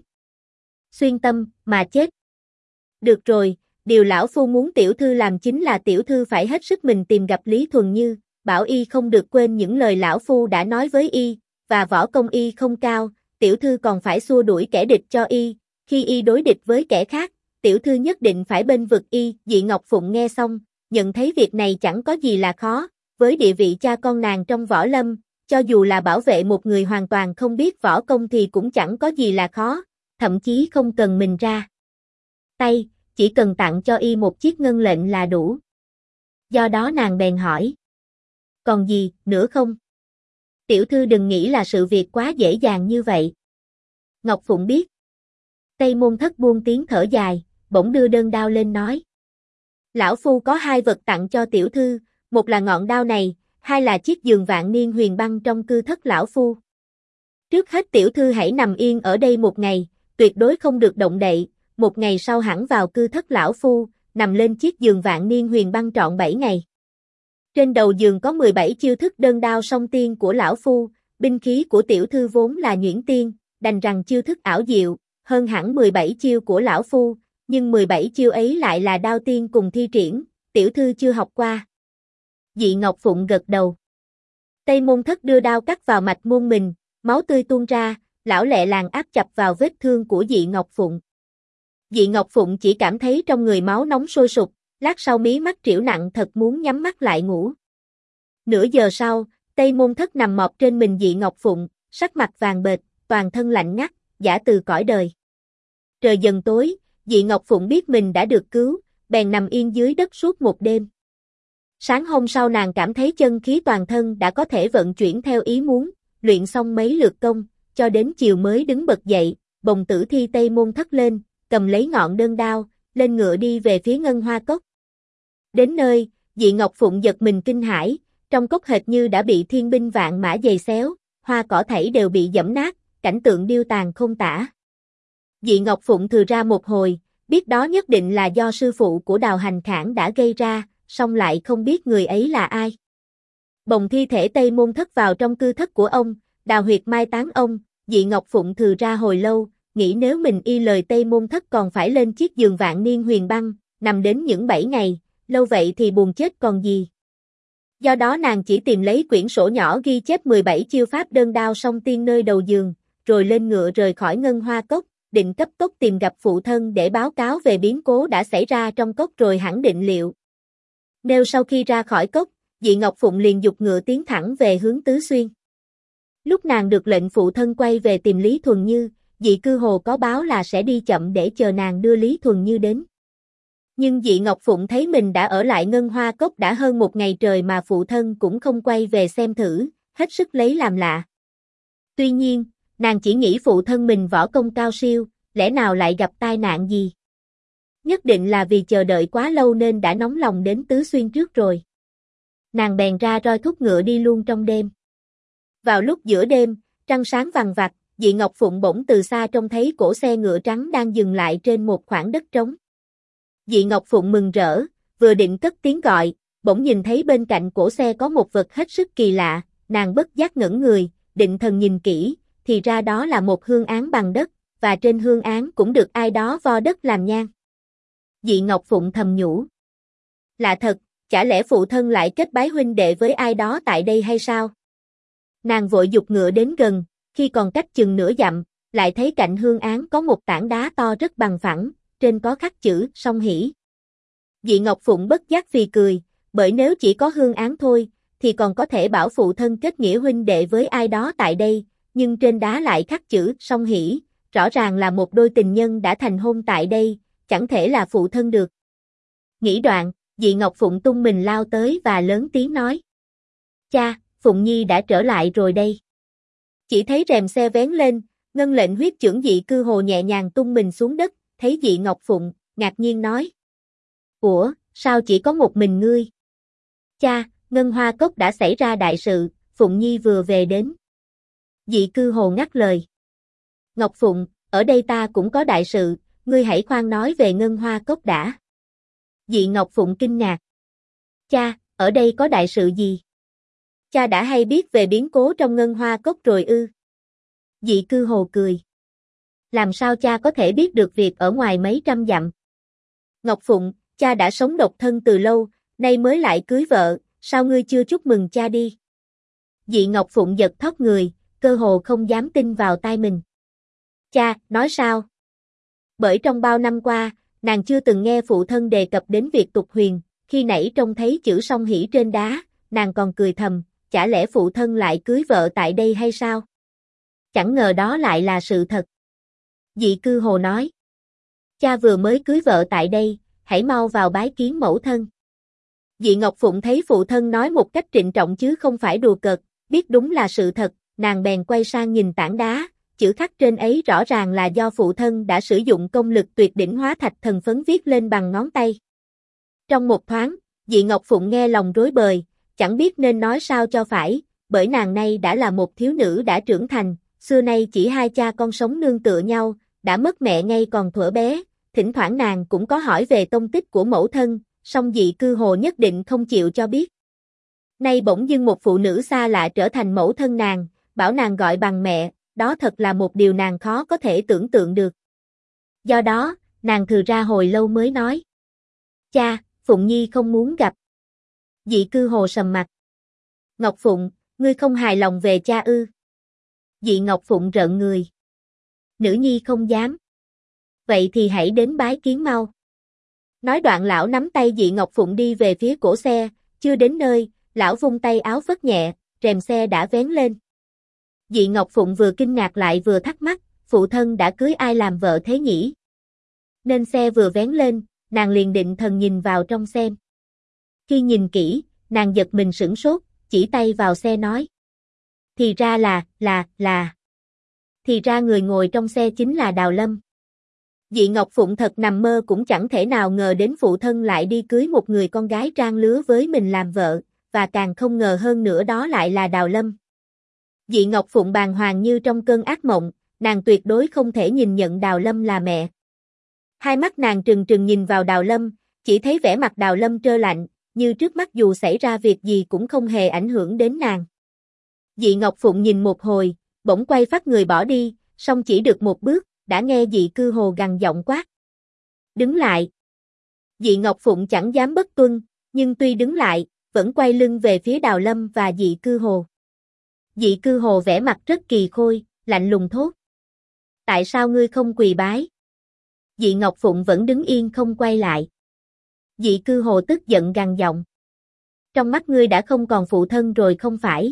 xuyên tâm mà chết. Được rồi, điều lão phu muốn tiểu thư làm chính là tiểu thư phải hết sức mình tìm gặp Lý Thuần Như, bảo y không được quên những lời lão phu đã nói với y, và võ công y không cao, tiểu thư còn phải xua đuổi kẻ địch cho y, khi y đối địch với kẻ khác, tiểu thư nhất định phải bênh vực y. Dị Ngọc Phụng nghe xong, nhận thấy việc này chẳng có gì là khó, với địa vị cha con nàng trong võ lâm, cho dù là bảo vệ một người hoàn toàn không biết võ công thì cũng chẳng có gì là khó, thậm chí không cần mình ra tay, chỉ cần tặng cho y một chiếc ngân lệnh là đủ. Do đó nàng bèn hỏi. Còn gì nữa không? Tiểu thư đừng nghĩ là sự việc quá dễ dàng như vậy. Ngọc Phụng biết. Tây Môn Thất buông tiếng thở dài, bỗng đưa đơn đao lên nói. Lão phu có hai vật tặng cho tiểu thư, một là ngọn đao này, hai là chiếc giường vạn niên huyền băng trong cư thất lão phu. Trước hết tiểu thư hãy nằm yên ở đây một ngày, tuyệt đối không được động đậy, một ngày sau hẳn vào cư thất lão phu, nằm lên chiếc giường vạn niên huyền băng trọn 7 ngày. Trên đầu giường có 17 chiêu thức đơn đao song tiên của lão phu, binh khí của tiểu thư vốn là nhuyễn tiên, đành rằng chiêu thức ảo diệu, hơn hẳn 17 chiêu của lão phu, nhưng 17 chiêu ấy lại là đao tiên cùng thi triển, tiểu thư chưa học qua. Dị Ngọc Phụng gật đầu. Tây Môn Thất đưa đao cắt vào mạch môn mình, máu tươi tuôn ra, lão lẹ làng áp chặt vào vết thương của Dị Ngọc Phụng. Dị Ngọc Phụng chỉ cảm thấy trong người máu nóng sôi sục, lát sau mí mắt triểu nặng thật muốn nhắm mắt lại ngủ. Nửa giờ sau, Tây Môn Thất nằm mọp trên mình Dị Ngọc Phụng, sắc mặt vàng bệch, toàn thân lạnh ngắt, giả từ cõi đời. Trời dần tối, Dị Ngọc Phụng biết mình đã được cứu, bèn nằm yên dưới đất suốt một đêm. Sáng hôm sau nàng cảm thấy chân khí toàn thân đã có thể vận chuyển theo ý muốn, luyện xong mấy lượt công, cho đến chiều mới đứng bật dậy, bồng tử thi Tây Môn Thất lên, cầm lấy ngọn đơn đao, lên ngựa đi về phía Ngân Hoa Cốc. Đến nơi, Dị Ngọc Phụng giật mình kinh hãi, trong cốc hệt như đã bị thiên binh vạn mã giày xéo, hoa cỏ thảy đều bị giẫm nát, cảnh tượng điêu tàn không tả. Dị Ngọc Phụng thừ ra một hồi, biết đó nhất định là do sư phụ của Đào Hành Khảng đã gây ra, song lại không biết người ấy là ai. Bồng thi thể Tây Môn Thất vào trong cư thất của ông, đào huyệt mai táng ông, Dị Ngọc Phụng thừ ra hồi lâu, nghĩ nếu mình y lời Tây Môn Thất còn phải lên chiếc giường vạn niên huyền băng, nằm đến những 7 ngày, lâu vậy thì buồn chết còn gì. Do đó nàng chỉ tìm lấy quyển sổ nhỏ ghi chép 17 chiêu pháp đơn đao song tiên nơi đầu giường, rồi lên ngựa rời khỏi Ngân Hoa Cốc, định cấp tốc tìm gặp phụ thân để báo cáo về biến cố đã xảy ra trong cốc rồi hẳn định liệu. Nếu sau khi ra khỏi cốc, Dị Ngọc Phụng liền giục ngựa tiến thẳng về hướng Tứ Xuyên. Lúc nàng được lệnh phụ thân quay về tìm Lý Thuần Như, Dị Cư Hồ có báo là sẽ đi chậm để chờ nàng đưa Lý Thuần Như đến. Nhưng Dị Ngọc Phụng thấy mình đã ở lại Ngân Hoa Cốc đã hơn một ngày trời mà phụ thân cũng không quay về xem thử, hết sức lấy làm lạ. Tuy nhiên, nàng chỉ nghĩ phụ thân mình võ công cao siêu, lẽ nào lại gặp tai nạn gì? Nhất định là vì chờ đợi quá lâu nên đã nóng lòng đến Tứ Xuyên trước rồi. Nàng bèn ra roi thúc ngựa đi luôn trong đêm. Vào lúc giữa đêm, trăng sáng vằng vặc, Dị Ngọc Phụng bỗng từ xa trông thấy cổ xe ngựa trắng đang dừng lại trên một khoảng đất trống. Dị Ngọc Phụng mừng rỡ, vừa định cất tiếng gọi, bỗng nhìn thấy bên cạnh cổ xe có một vật hết sức kỳ lạ, nàng bất giác ngẩn người, định thần nhìn kỹ, thì ra đó là một hương án bằng đất, và trên hương án cũng được ai đó vo đất làm nhang. Dị Ngọc Phụng thầm nhủ. Lạ thật, chả lẽ phụ thân lại kết bái huynh đệ với ai đó tại đây hay sao? Nàng vội giục ngựa đến gần, khi còn cách chừng nửa dặm, lại thấy cạnh hương án có một tảng đá to rất bằng phẳng, trên có khắc chữ Song Hỷ. Dị Ngọc Phụng bất giác phì cười, bởi nếu chỉ có hương án thôi, thì còn có thể bảo phụ thân kết nghĩa huynh đệ với ai đó tại đây, nhưng trên đá lại khắc chữ Song Hỷ, rõ ràng là một đôi tình nhân đã thành hôn tại đây, chẳng thể là phụ thân được. Nghĩ đoạn, Dị Ngọc Phụng tung mình lao tới và lớn tiếng nói. Cha, Phụng Nhi đã trở lại rồi đây. Chỉ thấy rèm xe vén lên, Ngân Lệnh huyết chưởng Dị Cư Hồ nhẹ nhàng tung mình xuống đất, thấy Dị Ngọc Phụng, ngạc nhiên nói. Ủa, sao chỉ có một mình ngươi? Cha, Ngân Hoa Cốc đã xảy ra đại sự, Phụng Nhi vừa về đến. Dị Cư Hồ ngắt lời. Ngọc Phụng, ở đây ta cũng có đại sự, ngươi hãy khoan nói về Ngân Hoa Cốc đã. Dị Ngọc Phụng kinh ngạc. Cha, ở đây có đại sự gì? Cha đã hay biết về biến cố trong Ngân Hoa Cốc rồi ư? Dị Cư Hồ cười. Làm sao cha có thể biết được việc ở ngoài mấy trăm dặm? Ngọc Phụng, cha đã sống độc thân từ lâu, nay mới lại cưới vợ, sao ngươi chưa chúc mừng cha đi? Dị Ngọc Phụng giật thót người, cơ hồ không dám tin vào tai mình. Cha, nói sao? Bởi trong bao năm qua, nàng chưa từng nghe phụ thân đề cập đến việc tục huyền, khi nãy trông thấy chữ Song Hỷ trên đá, nàng còn cười thầm, chả lẽ phụ thân lại cưới vợ tại đây hay sao? Chẳng ngờ đó lại là sự thật. Dị Cư Hồ nói. Cha vừa mới cưới vợ tại đây, hãy mau vào bái kiến mẫu thân. Dị Ngọc Phụng thấy phụ thân nói một cách trịnh trọng chứ không phải đùa cợt, biết đúng là sự thật, nàng bèn quay sang nhìn tảng đá, chữ khắc trên ấy rõ ràng là do phụ thân đã sử dụng công lực tuyệt đỉnh hóa thạch thần phấn viết lên bằng ngón tay. Trong một thoáng, Dị Ngọc Phụng nghe lòng rối bời, chẳng biết nên nói sao cho phải, bởi nàng nay đã là một thiếu nữ đã trưởng thành, xưa nay chỉ hai cha con sống nương tựa nhau, đã mất mẹ ngay còn thuở bé, thỉnh thoảng nàng cũng có hỏi về tông tích của mẫu thân, song Dị Cư Hồ nhất định không chịu cho biết. Nay bỗng dưng một phụ nữ xa lạ trở thành mẫu thân nàng, bảo nàng gọi bằng mẹ, đó thật là một điều nàng khó có thể tưởng tượng được. Do đó, nàng thừ ra hồi lâu mới nói. Cha, Phụng Nhi không muốn gặp. Dị Cư Hồ sầm mặt. Ngọc Phụng, ngươi không hài lòng về cha ư? Dị Ngọc Phụng rợn người. Nữ nhi không dám. Vậy thì hãy đến bái kiến mau. Nói đoạn lão nắm tay Dị Ngọc Phụng đi về phía cổ xe, chưa đến nơi, lão vung tay áo phất nhẹ, rèm xe đã vén lên. Dị Ngọc Phụng vừa kinh ngạc lại vừa thắc mắc, phụ thân đã cưới ai làm vợ thế nhỉ? Nên xe vừa vén lên, nàng liền định thần nhìn vào trong xem. Khi nhìn kỹ, nàng giật mình sửng sốt, chỉ tay vào xe nói. Thì ra là. Thì ra người ngồi trong xe chính là Đào Lâm. Dị Ngọc Phụng thật nằm mơ cũng chẳng thể nào ngờ đến phụ thân lại đi cưới một người con gái trang lứa với mình làm vợ, và càng không ngờ hơn nữa đó lại là Đào Lâm. Dị Ngọc Phụng bàng hoàng như trong cơn ác mộng, nàng tuyệt đối không thể nhìn nhận Đào Lâm là mẹ. Hai mắt nàng trừng trừng nhìn vào Đào Lâm, chỉ thấy vẻ mặt Đào Lâm trơ lạnh, như trước mắt dù xảy ra việc gì cũng không hề ảnh hưởng đến nàng. Dị Ngọc Phụng nhìn một hồi, bỗng quay phát người bỏ đi, song chỉ được một bước, đã nghe Dị Cư Hồ gằn giọng quát. Đứng lại. Dị Ngọc Phụng chẳng dám bất tuân, nhưng tuy đứng lại, vẫn quay lưng về phía Đào Lâm và Dị Cư Hồ. Dị Cư Hồ vẻ mặt rất kỳ khôi, lạnh lùng thốt. Tại sao ngươi không quỳ bái? Dị Ngọc Phụng vẫn đứng yên không quay lại. Dị Cư Hồ tức giận gằn giọng. Trong mắt ngươi đã không còn phụ thân rồi không phải?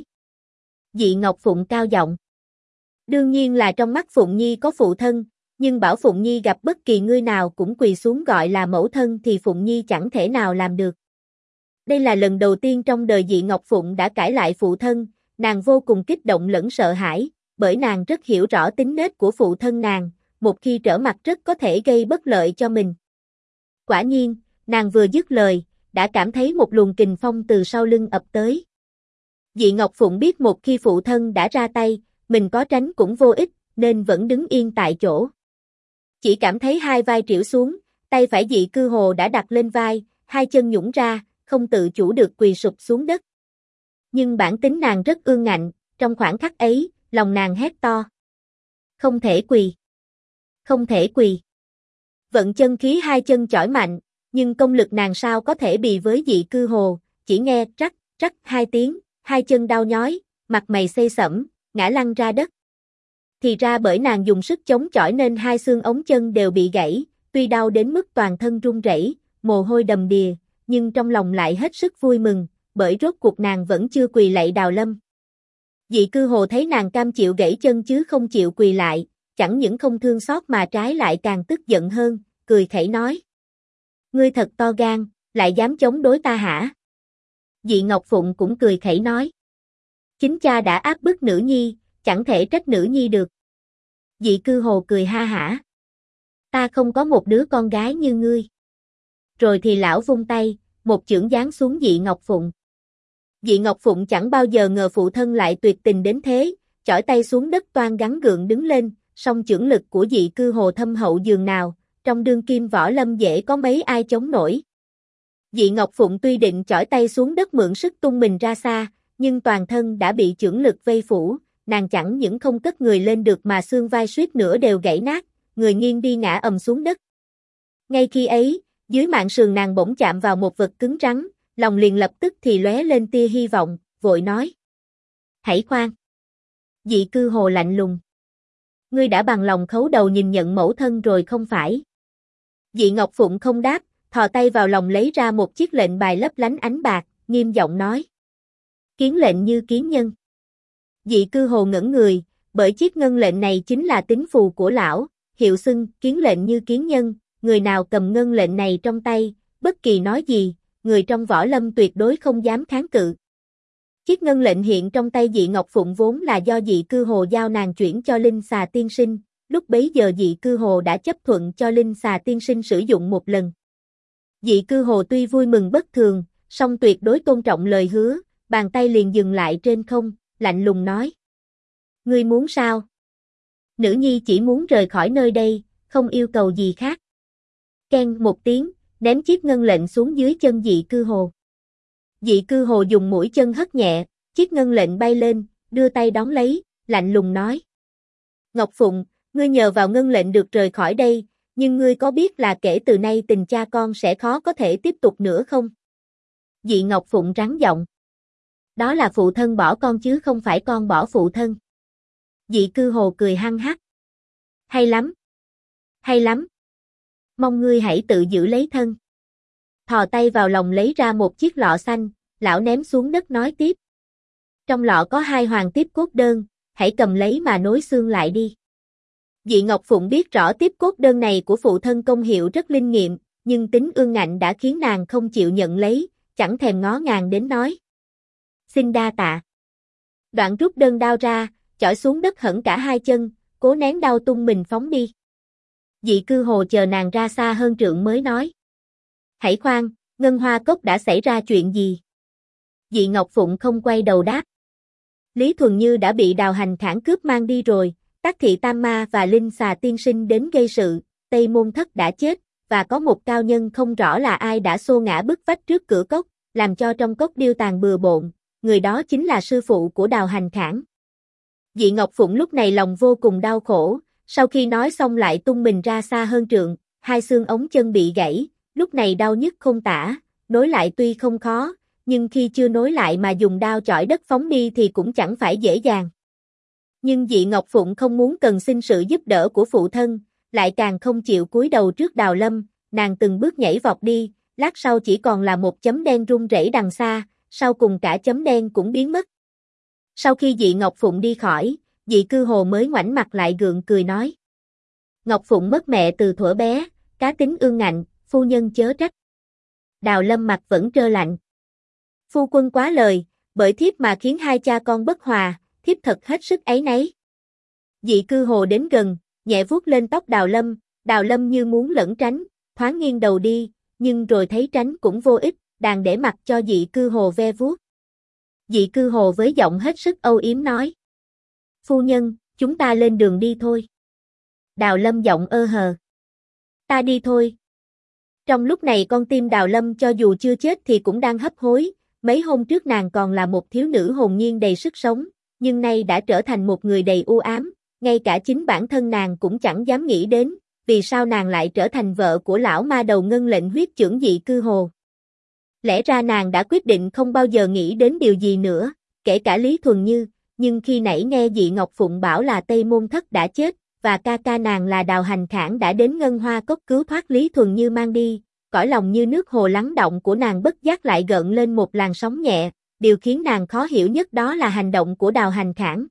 Dị Ngọc Phụng cao giọng. Đương nhiên là trong mắt Phụng Nhi có phụ thân, nhưng bảo Phụng Nhi gặp bất kỳ người nào cũng quỳ xuống gọi là mẫu thân thì Phụng Nhi chẳng thể nào làm được. Đây là lần đầu tiên trong đời Dị Ngọc Phụng đã cãi lại phụ thân, nàng vô cùng kích động lẫn sợ hãi, bởi nàng rất hiểu rõ tính nết của phụ thân nàng, một khi trở mặt rất có thể gây bất lợi cho mình. Quả nhiên, nàng vừa dứt lời, đã cảm thấy một luồng kình phong từ sau lưng ập tới. Dị Ngọc Phụng biết một khi phụ thân đã ra tay, mình có tránh cũng vô ích, nên vẫn đứng yên tại chỗ. Chỉ cảm thấy hai vai trĩu xuống, tay phải Dị Cư Hồ đã đặt lên vai, hai chân nhũn ra, không tự chủ được quỳ sụp xuống đất. Nhưng bản tính nàng rất ương ngạnh, trong khoảnh khắc ấy, lòng nàng hét to. Không thể quỳ. Không thể quỳ. Vận chân khí hai chân chỏi mạnh, nhưng công lực nàng sao có thể bì với Dị Cư Hồ, chỉ nghe rắc, rắc hai tiếng, hai chân đau nhói, mặt mày xê xẩm, ngã lăn ra đất. Thì ra bởi nàng dùng sức chống chỏi nên hai xương ống chân đều bị gãy, tuy đau đến mức toàn thân run rẩy, mồ hôi đầm đìa, nhưng trong lòng lại hết sức vui mừng, bởi rốt cuộc nàng vẫn chưa quỳ lạy Đào Lâm. Dị Cư Hồ thấy nàng cam chịu gãy chân chứ không chịu quỳ lại, chẳng những không thương xót mà trái lại càng tức giận hơn, cười khẩy nói. Ngươi thật to gan, lại dám chống đối ta hả? Dị Ngọc Phụng cũng cười khẩy nói. Chính cha đã áp bức nữ nhi, chẳng thể trách nữ nhi được. Dị Cư Hồ cười ha hả. Ta không có một đứa con gái như ngươi. Rồi thì lão vung tay, một chưởng giáng xuống Dị Ngọc Phụng. Dị Ngọc Phụng chẳng bao giờ ngờ phụ thân lại tuyệt tình đến thế, chỏi tay xuống đất toan gắng gượng đứng lên, song chưởng lực của Dị Cư Hồ thâm hậu dường nào, trong đương kim võ lâm dễ có mấy ai chống nổi. Dị Ngọc Phụng tuy định chỏi tay xuống đất mượn sức tung mình ra xa, nhưng toàn thân đã bị chưởng lực vây phủ, nàng chẳng những không cất người lên được mà xương vai suýt nữa đều gãy nát, người nghiêng đi ngã ầm xuống đất. Ngay khi ấy, dưới mạn sườn nàng bỗng chạm vào một vật cứng rắn, lòng liền lập tức thì lóe lên tia hy vọng, vội nói. Hãy khoan. Dị Cư Hồ lạnh lùng. Ngươi đã bằng lòng khấu đầu nhìn nhận mẫu thân rồi không phải? Dị Ngọc Phụng không đáp, thò tay vào lòng lấy ra một chiếc lệnh bài lấp lánh ánh bạc, nghiêm giọng nói. Kiến lệnh như kiến nhân. Dị Cư Hồ ngẩn người, bởi chiếc ngân lệnh này chính là tín phù của lão, hiệu xưng kiến lệnh như kiến nhân, người nào cầm ngân lệnh này trong tay, bất kỳ nói gì, người trong võ lâm tuyệt đối không dám kháng cự. Chiếc ngân lệnh hiện trong tay Dị Ngọc Phụng vốn là do Dị Cư Hồ giao nàng chuyển cho Linh Xà Tiên Sinh, lúc bấy giờ Dị Cư Hồ đã chấp thuận cho Linh Xà Tiên Sinh sử dụng một lần. Dị Cư Hồ tuy vui mừng bất thường, song tuyệt đối tôn trọng lời hứa, bàn tay liền dừng lại trên không, lạnh lùng nói. Ngươi muốn sao? Nữ nhi chỉ muốn rời khỏi nơi đây, không yêu cầu gì khác. Keng một tiếng, ném chiếc ngân lệnh xuống dưới chân Dị Cư Hồ. Dị Cư Hồ dùng mũi chân hất nhẹ, chiếc ngân lệnh bay lên, đưa tay đón lấy, lạnh lùng nói. Ngọc Phụng, ngươi nhờ vào ngân lệnh được rời khỏi đây, Nhưng ngươi có biết là kể từ nay tình cha con sẽ khó có thể tiếp tục nữa không? Dị Ngọc Phụng rắn giọng. Đó là phụ thân bỏ con chứ không phải con bỏ phụ thân. Dị Cư Hồ cười hăng hắc. Hay lắm. Hay lắm. Mong ngươi hãy tự giữ lấy thân. Thò tay vào lòng lấy ra một chiếc lọ xanh, lão ném xuống đất nói tiếp. Trong lọ có 2 hoàng tiếp cốt đơn, hãy cầm lấy mà nối xương lại đi. Dị Ngọc Phụng biết rõ tiếp cốt đơn này của phụ thân công hiệu rất linh nghiệm, nhưng tính ương ngạnh đã khiến nàng không chịu nhận lấy, chẳng thèm ngó ngàng đến nói. Xin đa tạ. Đoạn rút đơn đao ra, chỏi xuống đất hẫng cả 2 chân, cố nén đau tung mình phóng đi. Dị Cư Hồ chờ nàng ra xa hơn trượng mới nói. Hãy khoan, Ngân Hoa Cốc đã xảy ra chuyện gì? Dị Ngọc Phụng không quay đầu đáp. Lý Thuần Như đã bị Đào Hành Khảng cướp mang đi rồi, Tắc Thị Tam Ma và Linh Xà Tiên Sinh đến gây sự, Tây Môn Thất đã chết, và có một cao nhân không rõ là ai đã xô ngã bức vách trước cửa cốc, làm cho trong cốc điêu tàn bừa bộn, người đó chính là sư phụ của Đào Hành Khảng. Dị Ngọc Phụng lúc này lòng vô cùng đau khổ, sau khi nói xong lại tung mình ra xa hơn trượng, 2 xương ống chân bị gãy, lúc này đau nhức không tả, nối lại tuy không khó, nhưng khi chưa nối lại mà dùng đao chỏi đất phóng đi thì cũng chẳng phải dễ dàng. Nhưng Dị Ngọc Phụng không muốn cần xin sự giúp đỡ của phụ thân, lại càng không chịu cúi đầu trước Đào Lâm, nàng từng bước nhảy vọt đi, lát sau chỉ còn là một chấm đen rung rẩy đằng xa, sau cùng cả chấm đen cũng biến mất. Sau khi Dị Ngọc Phụng đi khỏi, Dị Cư Hồ mới ngoảnh mặt lại gượng cười nói. Ngọc Phụng mất mẹ từ thuở bé, cá tính ương ngạnh, phu nhân chớ trách. Đào Lâm mặt vẫn trơ lạnh. Phu quân quá lời, bởi thiếp mà khiến 2 cha con bất hòa, thiếp thật hết sức áy náy. Dị Cư Hồ đến gần, nhẹ vuốt lên tóc Đào Lâm như muốn lẩn tránh, thoáng nghiêng đầu đi, nhưng rồi thấy tránh cũng vô ích, đành để mặc cho Dị Cư Hồ ve vuốt. Dị Cư Hồ với giọng hết sức âu yếm nói. Phu nhân, chúng ta lên đường đi thôi. Đào Lâm giọng ơ hờ. Ta đi thôi. Trong lúc này con tim Đào Lâm cho dù chưa chết thì cũng đang hấp hối, mấy hôm trước nàng còn là một thiếu nữ hồn nhiên đầy sức sống, nhưng nay đã trở thành một người đầy u ám, ngay cả chính bản thân nàng cũng chẳng dám nghĩ đến, vì sao nàng lại trở thành vợ của lão ma đầu ngân lệnh huyết chưởng Dị Cư Hồ. Lẽ ra nàng đã quyết định không bao giờ nghĩ đến điều gì nữa, kể cả Lý Thuần Như, nhưng khi nãy nghe Dị Ngọc Phụng bảo là Tây Môn Thất đã chết, và ca ca nàng là Đào Hành Khảng đã đến Ngân Hoa Cốc cứu thoát Lý Thuần Như mang đi, cõi lòng như nước hồ lắng động của nàng bất giác lại gợn lên một làn sóng nhẹ, điều khiến nàng khó hiểu nhất đó là hành động của Đào Hành Khảng.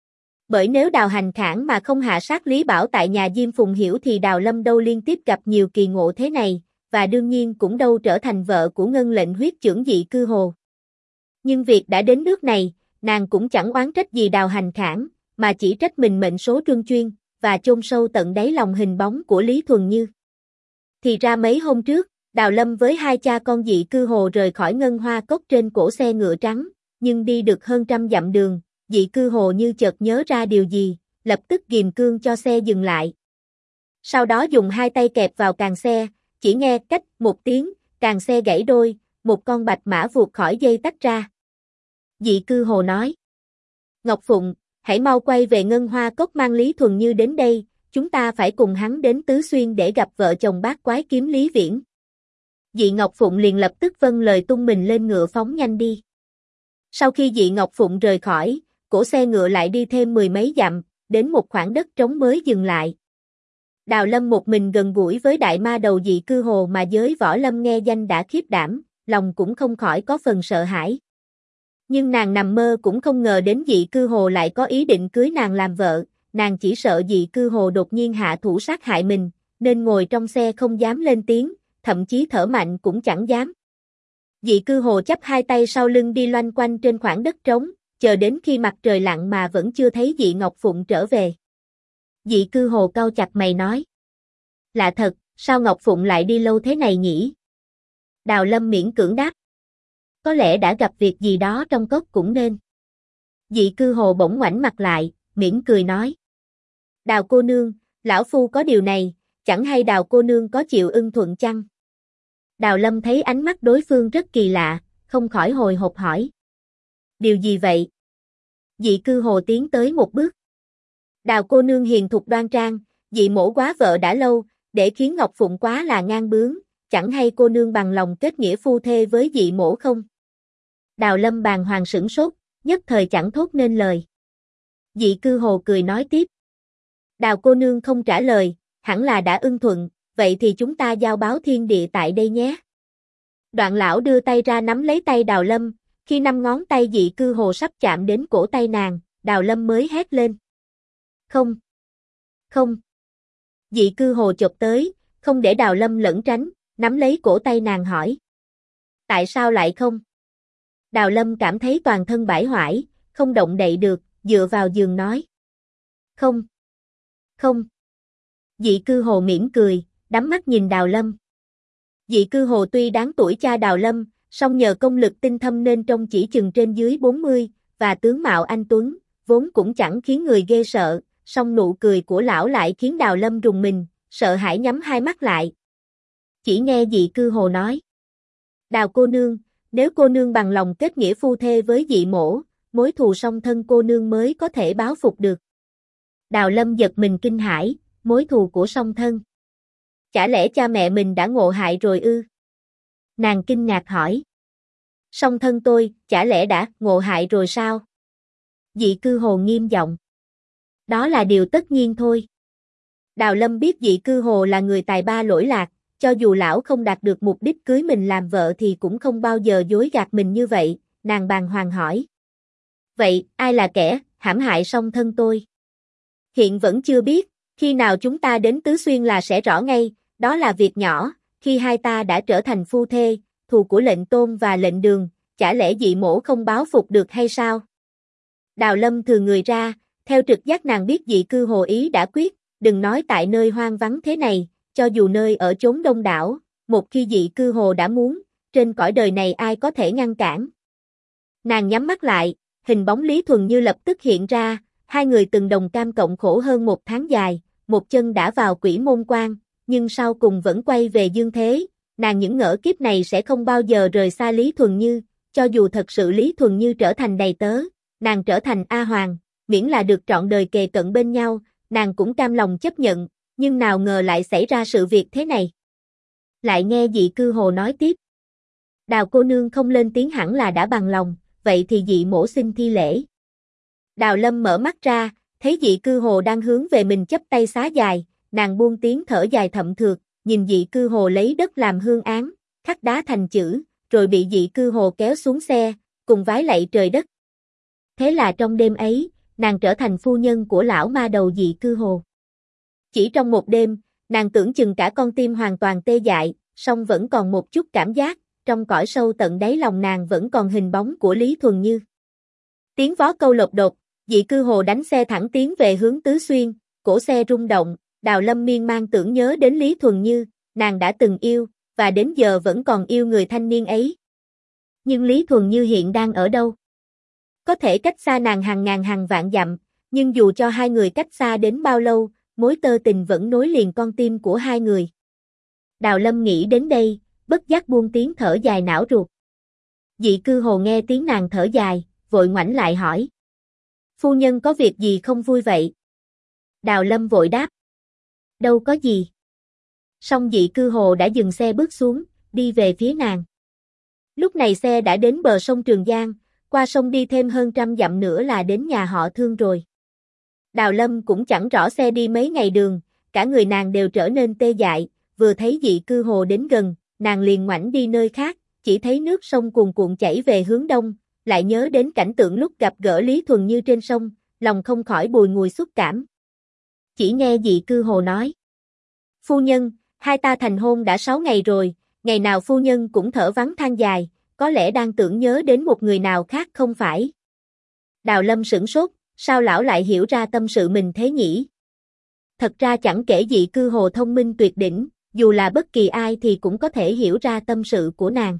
Bởi nếu Đào Hành Khảng mà không hạ sát Lý Bảo tại nhà Diêm Phùng Hiểu thì Đào Lâm đâu liên tiếp gặp nhiều kỳ ngộ thế này, và đương nhiên cũng đâu trở thành vợ của ngân lệnh huyết chưởng Dị Cư Hồ. Nhưng việc đã đến nước này, nàng cũng chẳng oán trách gì Đào Hành Khảng, mà chỉ trách mình mệnh số trương chuyên, và chôn sâu tận đáy lòng hình bóng của Lý Thuần Như. Thì ra mấy hôm trước, Đào Lâm với 2 cha con Dị Cư Hồ rời khỏi Ngân Hoa Cốc trên cổ xe ngựa trắng, nhưng đi được hơn 100 dặm đường, Dị Cư Hồ như chợt nhớ ra điều gì, lập tức ghìm cương cho xe dừng lại. Sau đó dùng 2 tay kẹp vào càng xe, chỉ nghe cách một tiếng, càng xe gãy đôi, một con bạch mã vụt khỏi dây tách ra. Dị Cư Hồ nói. Ngọc Phụng, hãy mau quay về Ngân Hoa Cốc mang Lý Thuần Như đến đây, chúng ta phải cùng hắn đến Tứ Xuyên để gặp vợ chồng bát quái kiếm Lý Viễn. Dị Ngọc Phụng liền lập tức vâng lời tung mình lên ngựa phóng nhanh đi. Sau khi Dị Ngọc Phụng rời khỏi, cổ xe ngựa lại đi thêm 10 mấy dặm, đến một khoảng đất trống mới dừng lại. Đào Lâm một mình gần gũi với đại ma đầu Dị Cư Hồ mà giới võ lâm nghe danh đã khiếp đảm, lòng cũng không khỏi có phần sợ hãi. Nhưng nàng nằm mơ cũng không ngờ đến Dị Cư Hồ lại có ý định cưới nàng làm vợ, nàng chỉ sợ Dị Cư Hồ đột nhiên hạ thủ sát hại mình, nên ngồi trong xe không dám lên tiếng, thậm chí thở mạnh cũng chẳng dám. Dị Cư Hồ chắp 2 tay sau lưng đi loanh quanh trên khoảng đất trống, chờ đến khi mặt trời lặn mà vẫn chưa thấy Dị Ngọc Phụng trở về. Dị Cư Hồ cau chặt mày nói. Lạ thật, sao Ngọc Phụng lại đi lâu thế này nhỉ? Đào Lâm miễn cưỡng đáp. Có lẽ đã gặp việc gì đó trong cốc cũng nên. Dị Cư Hồ bỗng ngoảnh mặt lại, mỉm cười nói. Đào cô nương, lão phu có điều này, chẳng hay Đào cô nương có chịu ưng thuận chăng? Đào Lâm thấy ánh mắt đối phương rất kỳ lạ, không khỏi hồi hộp hỏi. Điều gì vậy? Dị Cư Hồ tiến tới một bước. Đào cô nương hiền thục đoan trang, Dị mỗ quá vợ đã lâu, để khiến Ngọc Phụng quá là ngang bướng, chẳng hay cô nương bằng lòng kết nghĩa phu thê với dị mổ không? Đào Lâm bàng hoàng sửng sốt, nhất thời chẳng thốt nên lời. Dị Cư Hồ cười nói tiếp. Đào cô nương không trả lời, hẳn là đã ưng thuận, vậy thì chúng ta giao báo thiên địa tại đây nhé. Đoạn lão đưa tay ra nắm lấy tay Đào Lâm, khi 5 ngón tay Dị Cư Hồ sắp chạm đến cổ tay nàng, Đào Lâm mới hét lên. Không. Không. Dị Cư Hồ chộp tới, không để Đào Lâm lẩn tránh, nắm lấy cổ tay nàng hỏi. Tại sao lại không? Đào Lâm cảm thấy toàn thân bãi hoại, không động đậy được, dựa vào giường nói. Không. Không. Dị Cư Hồ mỉm cười, đắm mắt nhìn Đào Lâm. Dị Cư Hồ tuy đáng tuổi cha Đào Lâm, song nhờ công lực tinh thâm nên trông chỉ chừng trên dưới 40, và tướng mạo anh tuấn, vốn cũng chẳng khiến người ghê sợ, song nụ cười của lão lại khiến Đào Lâm rùng mình, sợ hãi nhắm hai mắt lại. Chỉ nghe Dị Cư Hồ nói. Đào cô nương, nếu cô nương bằng lòng kết nghĩa phu thê với dị mổ, mối thù song thân cô nương mới có thể báo phục được. Đào Lâm giật mình kinh hãi, mối thù của song thân. Chả lẽ cha mẹ mình đã ngộ hại rồi ư? Nàng kinh ngạc hỏi. Song thân tôi, chả lẽ đã ngộ hại rồi sao? Dị Cư Hồ nghiêm giọng. Đó là điều tất nhiên thôi. Đào Lâm biết Dị Cư Hồ là người tài ba lỗi lạc, cho dù lão không đạt được mục đích cưới mình làm vợ thì cũng không bao giờ dối gạt mình như vậy, nàng bàng hoàng hỏi. Vậy, ai là kẻ hãm hại song thân tôi? Hiện vẫn chưa biết, khi nào chúng ta đến Tứ Xuyên là sẽ rõ ngay, đó là việc nhỏ, khi hai ta đã trở thành phu thê, thù của lệnh Tôn và lệnh Đường, chả lẽ dị mổ không báo phục được hay sao? Đào Lâm thừa người ra, theo trực giác nàng biết Dị Cư Hồ ý đã quyết, đừng nói tại nơi hoang vắng thế này, cho dù nơi ở chốn đông đảo, một khi Dị Cư Hồ đã muốn, trên cõi đời này ai có thể ngăn cản. Nàng nhắm mắt lại, hình bóng Lý Thuần Như lập tức hiện ra, hai người từng đồng cam cộng khổ hơn 1 tháng dài, một chân đã vào Quỷ Môn Quan, nhưng sau cùng vẫn quay về dương thế, nàng những ngỡ kiếp này sẽ không bao giờ rời xa Lý Thuần Như, cho dù thật sự Lý Thuần Như trở thành đầy tớ, nàng trở thành A Hoàng, miễn là được trọn đời kề cận bên nhau, nàng cũng cam lòng chấp nhận, nhưng nào ngờ lại xảy ra sự việc thế này. Lại nghe Dị Cư Hồ nói tiếp. Đào cô nương không lên tiếng hẳn là đã bằng lòng, vậy thì dị mổ xin thi lễ. Đào Lâm mở mắt ra, thấy Dị Cư Hồ đang hướng về mình chắp tay xá dài, nàng buông tiếng thở dài thậm thượt, nhìn Dị Cư Hồ lấy đất làm hương án, khắc đá thành chữ, rồi bị Dị Cư Hồ kéo xuống xe, cùng vái lạy trời đất. Thế là trong đêm ấy, nàng trở thành phu nhân của lão ma đầu Dị Cư Hồ. Chỉ trong một đêm, nàng tưởng chừng cả con tim hoàn toàn tê dại, song vẫn còn một chút cảm giác, trong cõi sâu tận đáy lòng nàng vẫn còn hình bóng của Lý Thuần Như. Tiếng vó câu lộc độc, Dị Cư Hồ đánh xe thẳng tiến về hướng Tứ Xuyên, cổ xe rung động, Đào Lâm miên man tưởng nhớ đến Lý Thuần Như, nàng đã từng yêu, và đến giờ vẫn còn yêu người thanh niên ấy. Nhưng Lý Thuần Như hiện đang ở đâu? Có thể cách xa nàng hàng ngàn hàng vạn dặm, nhưng dù cho hai người cách xa đến bao lâu, mối tơ tình vẫn nối liền con tim của hai người. Đào Lâm nghĩ đến đây, bất giác buông tiếng thở dài não ruột. Dị Cư Hồ nghe tiếng nàng thở dài, vội ngoảnh lại hỏi. Phu nhân có việc gì không vui vậy? Đào Lâm vội đáp. Đâu có gì. Song Dị Cư Hồ đã dừng xe bước xuống, đi về phía nàng. Lúc này xe đã đến bờ sông Trường Giang, qua sông đi thêm hơn 100 dặm nữa là đến nhà họ Thương rồi. Đào Lâm cũng chẳng rõ xe đi mấy ngày đường, cả người nàng đều trở nên tê dại, vừa thấy Dị Cư Hồ đến gần, nàng liền ngoảnh đi nơi khác, chỉ thấy nước sông cuồn cuộn chảy về hướng đông, lại nhớ đến cảnh tượng lúc gặp gỡ Lý Thuần Như trên sông, lòng không khỏi bùi ngùi xúc cảm. Chỉ nghe Dị Cư Hồ nói. Phu nhân, hai ta thành hôn đã 6 ngày rồi, ngày nào phu nhân cũng thở vắng than dài, có lẽ đang tưởng nhớ đến một người nào khác không phải. Đào Lâm sửng sốt, sao lão lại hiểu ra tâm sự mình thế nhỉ? Thật ra chẳng kể Dị Cư Hồ thông minh tuyệt đỉnh, dù là bất kỳ ai thì cũng có thể hiểu ra tâm sự của nàng.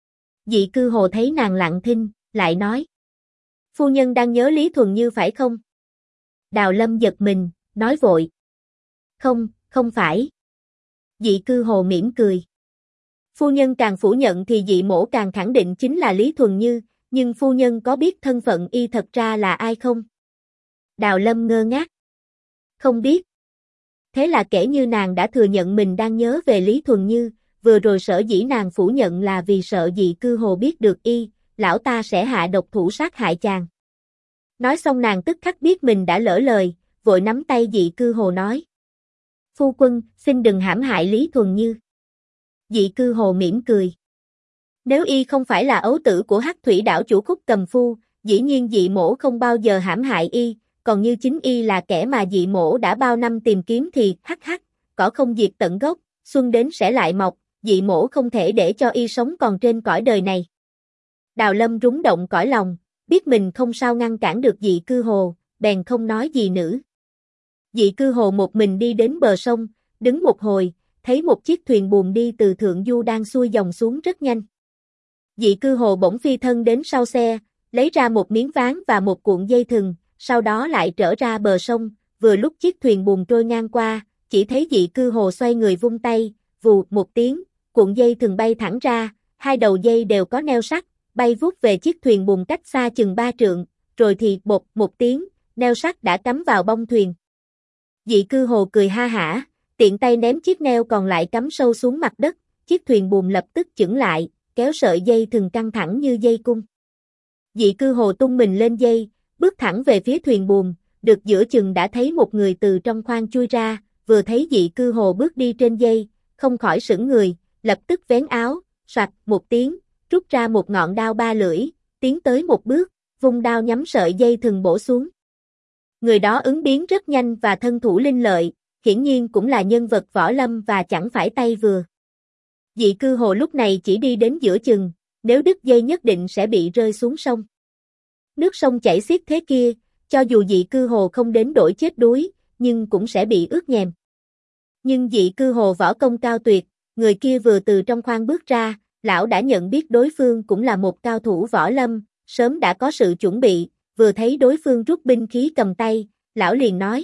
Dị Cư Hồ thấy nàng lặng thinh, lại nói. Phu nhân đang nhớ Lý Thuần Như phải không? Đào Lâm giật mình, nói vội. Không, không phải. Dị Cư Hồ mỉm cười. Phu nhân càng phủ nhận thì dị mổ càng khẳng định chính là Lý Thuần Như, nhưng phu nhân có biết thân phận y thật ra là ai không? Đào Lâm ngơ ngác. Không biết. Thế là kể như nàng đã thừa nhận mình đang nhớ về Lý Thuần Như, vừa rồi sở dĩ nàng phủ nhận là vì sợ Dị Cư Hồ biết được lão ta sẽ hạ độc thủ sát hại chàng. Nói xong nàng tức khắc biết mình đã lỡ lời, vội nắm tay Dị Cư Hồ nói. Phu quân, xin đừng hãm hại Lý Thuần Như. Dị Cư Hồ mỉm cười. Nếu không phải là ấu tử của Hắc Thủy đảo chủ Khúc Cầm Phu, dĩ nhiên Dị mỗ không bao giờ hãm hại còn như chính là kẻ mà Dị mỗ đã bao năm tìm kiếm thì hắc, cỏ không diệt tận gốc, xuân đến sẽ lại mọc, Dị mỗ không thể để cho sống còn trên cõi đời này. Đào Lâm rúng động cõi lòng, biết mình không sao ngăn cản được Dị Cư Hồ, bèn không nói gì nữa. Dị Cư Hồ một mình đi đến bờ sông, đứng một hồi, thấy một chiếc thuyền buồm đi từ thượng du đang xuôi dòng xuống rất nhanh. Dị Cư Hồ bỗng phi thân đến sau xe, lấy ra một miếng ván và một cuộn dây thừng, sau đó lại trở ra bờ sông, vừa lúc chiếc thuyền buồm trôi ngang qua, chỉ thấy Dị Cư Hồ xoay người vung tay, vù một tiếng, cuộn dây thừng bay thẳng ra, hai đầu dây đều có neo sắt, bay vút về chiếc thuyền buồm cách xa chừng 3 trượng, rồi thì bột một tiếng, neo sắt đã cắm vào bông thuyền. Dị Cư Hồ cười ha hả, tiện tay ném chiếc neo còn lại cắm sâu xuống mặt đất, chiếc thuyền buồm lập tức chững lại, kéo sợi dây thừng căng thẳng như dây cung. Dị Cư Hồ tung mình lên dây, bước thẳng về phía thuyền buồm, được giữa chừng đã thấy một người từ trong khoang chui ra, vừa thấy Dị Cư Hồ bước đi trên dây, không khỏi sững người, lập tức vén áo, soạt một tiếng, rút ra một ngọn đao 3 lưỡi, tiến tới một bước, vung đao nhắm sợi dây thừng bổ xuống. Người đó ứng biến rất nhanh và thân thủ linh lợi, hiển nhiên cũng là nhân vật võ lâm và chẳng phải tay vừa. Dị Cư Hồ lúc này chỉ đi đến giữa chừng, nếu đứt dây nhất định sẽ bị rơi xuống sông. Nước sông chảy xiết thế kia, cho dù Dị Cư Hồ không đến đổi chết đuối, nhưng cũng sẽ bị ướt nhèm. Nhưng Dị Cư Hồ võ công cao tuyệt, người kia vừa từ trong khoang bước ra, lão đã nhận biết đối phương cũng là một cao thủ võ lâm, sớm đã có sự chuẩn bị, vừa thấy đối phương rút binh khí cầm tay, lão liền nói.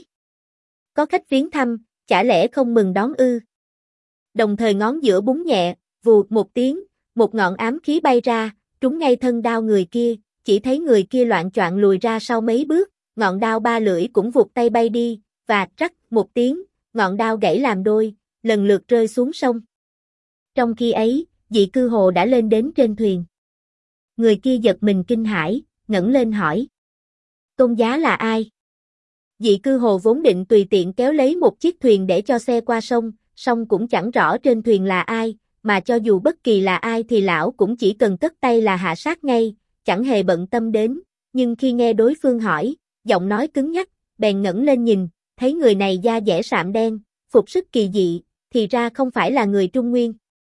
Có khách viếng thăm, chả lẽ không mừng đón ư? Đồng thời ngón giữa búng nhẹ, vù một tiếng, một ngọn ám khí bay ra, trúng ngay thân đao người kia, chỉ thấy người kia loạng choạng lùi ra sau mấy bước, ngọn đao 3 lưỡi cũng vụt tay bay đi, và rắc một tiếng, ngọn đao gãy làm đôi, lần lượt rơi xuống sông. Trong khi ấy, Dị Cư Hồ đã lên đến trên thuyền. Người kia giật mình kinh hãi, ngẩng lên hỏi. Tôn giá là ai? Dị Cư Hồ vốn định tùy tiện kéo lấy một chiếc thuyền để cho xe qua sông, song cũng chẳng rõ trên thuyền là ai, mà cho dù bất kỳ là ai thì lão cũng chỉ cần cất tay là hạ sát ngay, chẳng hề bận tâm đến, nhưng khi nghe đối phương hỏi, giọng nói cứng nhắc, bèn ngẩng lên nhìn, thấy người này da dẻ sạm đen, phục sức kỳ dị, thì ra không phải là người Trung Nguyên.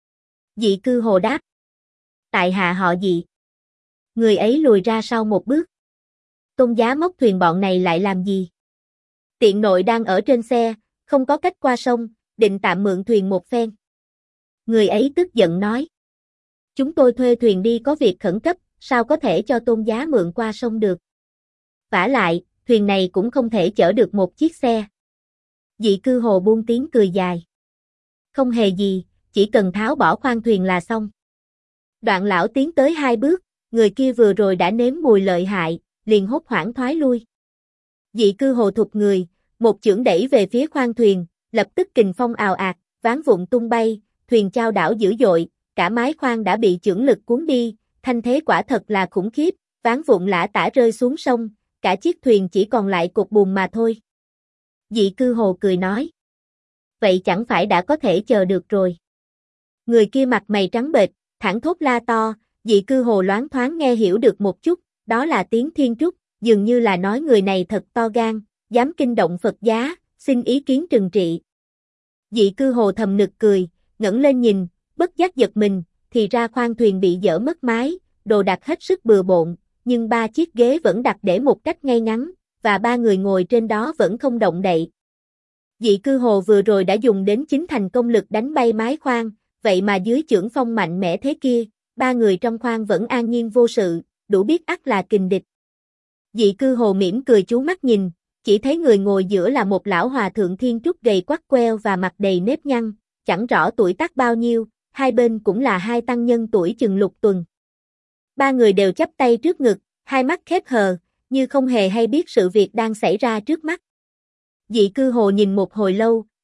Dị Cư Hồ đáp. Tại hạ họ Dị. Người ấy lùi ra sau một bước. Tôn giá móc thuyền bọn này lại làm gì? Tiện nội đang ở trên xe, không có cách qua sông, định tạm mượn thuyền một phen. Người ấy tức giận nói. Chúng tôi thuê thuyền đi có việc khẩn cấp, sao có thể cho tôn giá mượn qua sông được? Vả lại, thuyền này cũng không thể chở được một chiếc xe. Dị Cư Hồ buông tiếng cười dài. Không hề gì, chỉ cần tháo bỏ khoang thuyền là xong. Đoạn lão tiến tới 2 bước, người kia vừa rồi đã nếm mùi lợi hại, liền hốt hoảng thoái lui. Dị Cư Hồ thụt người, một chưởng đẩy về phía khoang thuyền, lập tức kình phong ào ạt, ván vụn tung bay, thuyền chao đảo dữ dội, cả mái khoang đã bị chưởng lực cuốn đi, thanh thế quả thật là khủng khiếp, ván vụn lả tả rơi xuống sông, cả chiếc thuyền chỉ còn lại cột buồm mà thôi. Dị Cư Hồ cười nói. Vậy chẳng phải đã có thể chờ được rồi. Người kia mặt mày trắng bệch, thẳng thốt la to, Dị Cư Hồ loáng thoáng nghe hiểu được một chút, đó là tiếng Thiên Trúc, dường như là nói người này thật to gan, dám kinh động Phật giá, xin ý kiến trừng trị. Dị Cư Hồ thầm nực cười, ngẩng lên nhìn, bất giác giật mình, thì ra khoang thuyền bị dỡ mất mái, đồ đạc hết sức bừa bộn, nhưng 3 chiếc ghế vẫn đặt để một cách ngay ngắn, và 3 người ngồi trên đó vẫn không động đậy. Dị Cư Hồ vừa rồi đã dùng đến chính thành công lực đánh bay mái khoang, vậy mà dưới chưởng phong mạnh mẽ thế kia, 3 người trong khoang vẫn an nhiên vô sự, đủ biết ắt là kình địch. Dị Cư Hồ mỉm cười chú mắt nhìn, chỉ thấy người ngồi giữa là một lão hòa thượng Thiên Trúc gầy quắt queo và mặt đầy nếp nhăn, chẳng rõ tuổi tác bao nhiêu, hai bên cũng là 2 tăng nhân tuổi chừng lục tuần. 3 người đều chắp tay trước ngực, hai mắt khép hờ, như không hề hay biết sự việc đang xảy ra trước mắt. Dị Cư Hồ nhìn một hồi lâu,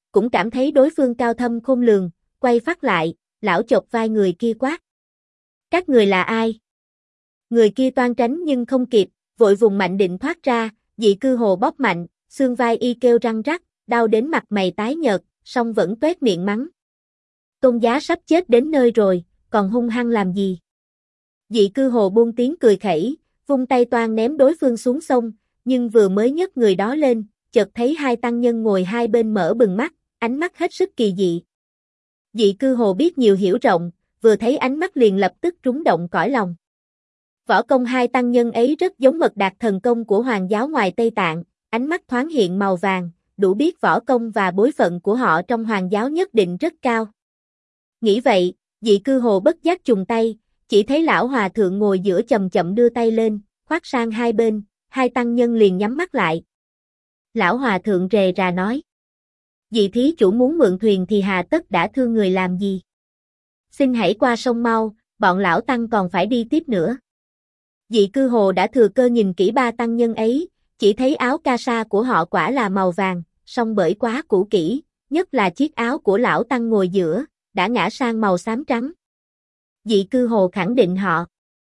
cũng cảm thấy đối phương cao thâm khôn lường, quay phát lại, lão chộp vai người kia quát. Các người là ai? Người kia toan tránh nhưng không kịp, vội vùng mạnh định thoát ra, Dị Cư Hồ bóp mạnh, xương vai y kêu răng rắc, đau đến mặt mày tái nhợt, song vẫn toét miệng mắng. Tôn giá sắp chết đến nơi rồi, còn hung hăng làm gì? Dị Cư Hồ buông tiếng cười khẩy, vung tay toan ném đối phương xuống sông, nhưng vừa mới nhấc người đó lên, chợt thấy hai tăng nhân ngồi hai bên mở bừng mắt, ánh mắt hết sức kỳ dị. Dị Cư Hồ biết nhiều hiểu rộng, vừa thấy ánh mắt liền lập tức rúng động cõi lòng. Võ công hai tăng nhân ấy rất giống mật đạt thần công của Hoàng giáo ngoài Tây Tạng, ánh mắt thoáng hiện màu vàng, đủ biết võ công và bối phận của họ trong Hoàng giáo nhất định rất cao. Nghĩ vậy, Dị Cư Hồ bất giác chùng tay, chỉ thấy lão hòa thượng ngồi giữa chậm chậm đưa tay lên, khoát sang hai bên, hai tăng nhân liền nhắm mắt lại. Lão hòa thượng rề rà nói. Dị thí chủ muốn mượn thuyền thì hà tất đã thương người làm gì? Xin hãy qua sông mau, bọn lão tăng còn phải đi tiếp nữa. Dị Cư Hồ đã thừa cơ nhìn kỹ ba tăng nhân ấy, chỉ thấy áo ca sa của họ quả là màu vàng, song bởi quá cũ kỹ, nhất là chiếc áo của lão tăng ngồi giữa, đã ngã sang màu xám trắng. Dị Cư Hồ khẳng định họ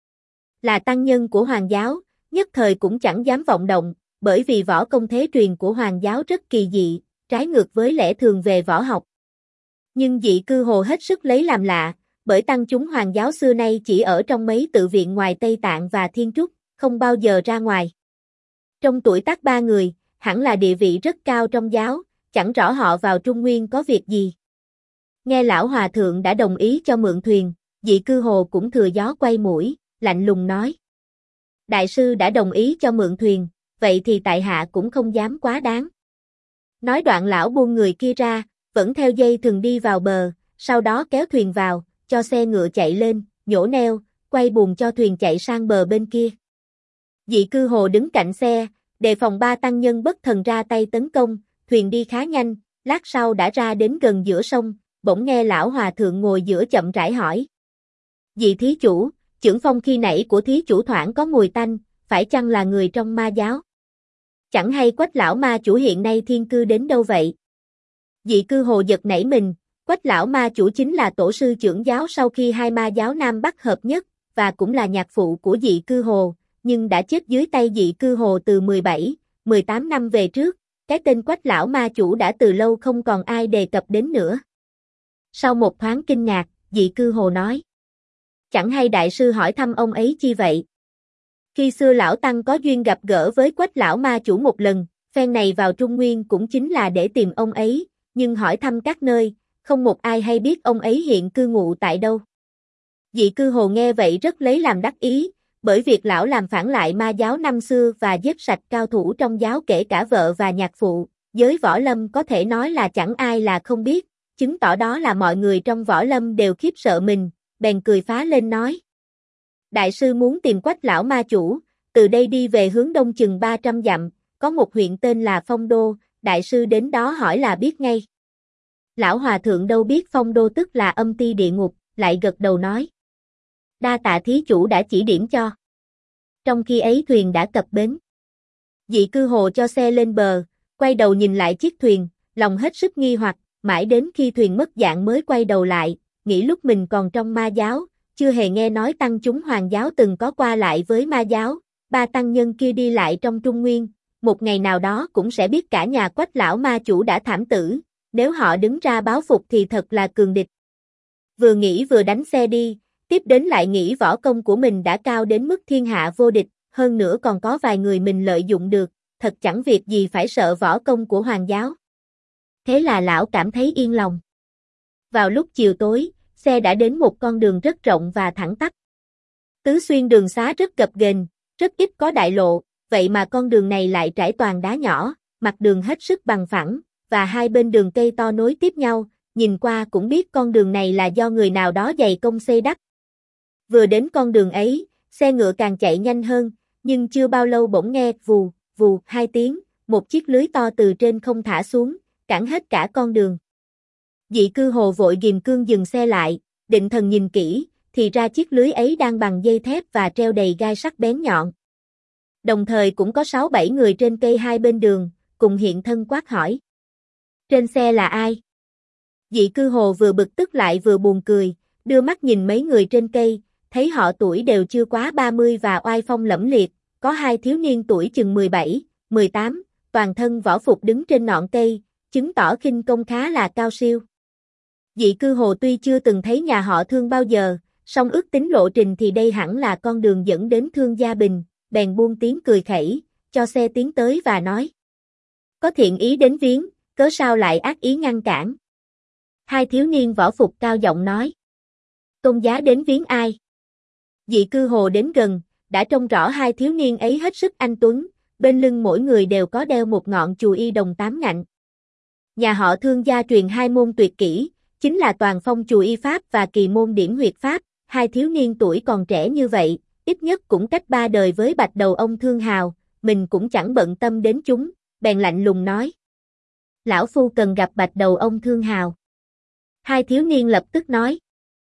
là tăng nhân của Hoàng giáo, nhất thời cũng chẳng dám vọng động, bởi vì võ công thế truyền của Hoàng giáo rất kỳ dị, trái ngược với lẽ thường về võ học. Nhưng Dị Cư Hồ hết sức lấy làm lạ, bởi tăng chúng Hoàng giáo xưa nay chỉ ở trong mấy tự viện ngoài Tây Tạng và Thiên Trúc, không bao giờ ra ngoài. Trong tuổi tác ba người, hẳn là địa vị rất cao trong giáo, chẳng rõ họ vào Trung Nguyên có việc gì. Nghe lão hòa thượng đã đồng ý cho mượn thuyền, Dị Cư Hồ cũng thừa gió quay mũi, lạnh lùng nói. Đại sư đã đồng ý cho mượn thuyền, vậy thì tại hạ cũng không dám quá đáng. Nói đoạn lão buông người kia ra, vẫn theo dây thừng đi vào bờ, sau đó kéo thuyền vào, cho xe ngựa chạy lên, nhổ neo, quay buồm cho thuyền chạy sang bờ bên kia. Dị Cư Hồ đứng cạnh xe, đề phòng ba tăng nhân bất thần ra tay tấn công, thuyền đi khá nhanh, lát sau đã ra đến gần giữa sông, bỗng nghe lão hòa thượng ngồi giữa chậm rãi hỏi. Dị thí chủ, chưởng phong khi nãy của thí chủ thoảng có mùi tanh, phải chăng là người trong ma giáo? Chẳng hay Quách lão ma chủ hiện nay thiên cư đến đâu vậy? Dị Cư Hồ giật nảy mình, Quách lão ma chủ chính là tổ sư trưởng giáo sau khi hai ma giáo Nam Bắc hợp nhất, và cũng là nhạc phụ của Dị Cư Hồ, nhưng đã chết dưới tay Dị Cư Hồ từ 17, 18 năm về trước, cái tên Quách lão ma chủ đã từ lâu không còn ai đề cập đến nữa. Sau một thoáng kinh ngạc, Dị Cư Hồ nói. Chẳng hay đại sư hỏi thăm ông ấy chi vậy? Khi xưa lão tăng có duyên gặp gỡ với Quách lão ma chủ một lần, phen này vào Trung Nguyên cũng chính là để tìm ông ấy, nhưng hỏi thăm các nơi, không một ai hay biết ông ấy hiện cư ngụ tại đâu. Dị Cư Hồ nghe vậy rất lấy làm đắc ý, bởi việc lão làm phản lại ma giáo năm xưa và giết sạch cao thủ trong giáo kể cả vợ và nhạc phụ, giới võ lâm có thể nói là chẳng ai là không biết, chứng tỏ đó là mọi người trong võ lâm đều khiếp sợ mình, bèn cười phá lên nói. Đại sư muốn tìm Quách lão ma chủ, từ đây đi về hướng đông chừng 300 dặm, có một huyện tên là Phong Đô, đại sư đến đó hỏi là biết ngay. Lão hòa thượng đâu biết Phong Đô tức là âm ti địa ngục, lại gật đầu nói. Đa tạ thí chủ đã chỉ điểm cho. Trong khi ấy thuyền đã cập bến. Dị Cư Hồ cho xe lên bờ, quay đầu nhìn lại chiếc thuyền, lòng hết sức nghi hoặc, mãi đến khi thuyền mất dạng mới quay đầu lại, nghĩ lúc mình còn trong ma giáo, chưa hề nghe nói tăng chúng Hoàng giáo từng có qua lại với ma giáo, ba tăng nhân kia đi lại trong Trung Nguyên, một ngày nào đó cũng sẽ biết cả nhà Quách lão ma chủ đã thảm tử, nếu họ đứng ra báo phục thì thật là cường địch. Vừa nghĩ vừa đánh xe đi, tiếp đến lại nghĩ võ công của mình đã cao đến mức thiên hạ vô địch, hơn nữa còn có vài người mình lợi dụng được, thật chẳng việc gì phải sợ võ công của Hoàng giáo. Thế là lão cảm thấy yên lòng. Vào lúc chiều tối, xe đã đến một con đường rất rộng và thẳng tắp. Tứ xuyên đường xá rất gập ghềnh, rất ít có đại lộ, vậy mà con đường này lại trải toàn đá nhỏ, mặt đường hết sức bằng phẳng, và hai bên đường cây to nối tiếp nhau, nhìn qua cũng biết con đường này là do người nào đó dày công xây đắp. Vừa đến con đường ấy, xe ngựa càng chạy nhanh hơn, nhưng chưa bao lâu bỗng nghe vù, vù hai tiếng, một chiếc lưới to từ trên không thả xuống, cản hết cả con đường. Dị Cư Hồ vội ghim cương dừng xe lại, định thần nhìn kỹ, thì ra chiếc lưới ấy đang bằng dây thép và treo đầy gai sắc bén nhọn. Đồng thời cũng có 6-7 người trên cây hai bên đường, cùng hiện thân quát hỏi. Trên xe là ai? Dị cư hồ vừa bực tức lại vừa buồn cười, đưa mắt nhìn mấy người trên cây, thấy họ tuổi đều chưa quá 30 và oai phong lẫm liệt, có hai thiếu niên tuổi chừng 17, 18, toàn thân võ phục đứng trên ngọn cây, chứng tỏ khinh công khá là cao siêu. Dị cư hồ tuy chưa từng thấy nhà họ Thương bao giờ, song ước tính lộ trình thì đây hẳn là con đường dẫn đến Thương Gia Bình, bèn buông tiếng cười khẩy, cho xe tiến tới và nói. Có thiện ý đến viếng, cớ sao lại ác ý ngăn cản? Hai thiếu niên võ phục cao giọng nói. Tôn giá đến viếng ai? Dị cư hồ đến gần, đã trông rõ hai thiếu niên ấy hết sức anh tuấn, bên lưng mỗi người đều có đeo một ngọn chùy y đồng 8 ngạnh. Nhà họ Thương gia truyền hai môn tuyệt kỹ, chính là toàn phong chùy y pháp và kỳ môn điểm huyệt pháp, hai thiếu niên tuổi còn trẻ như vậy, ít nhất cũng cách 3 đời với bạch đầu ông Thương Hào, mình cũng chẳng bận tâm đến chúng, bèn lạnh lùng nói. Lão phu cần gặp bạch đầu ông Thương Hào. Hai thiếu niên lập tức nói.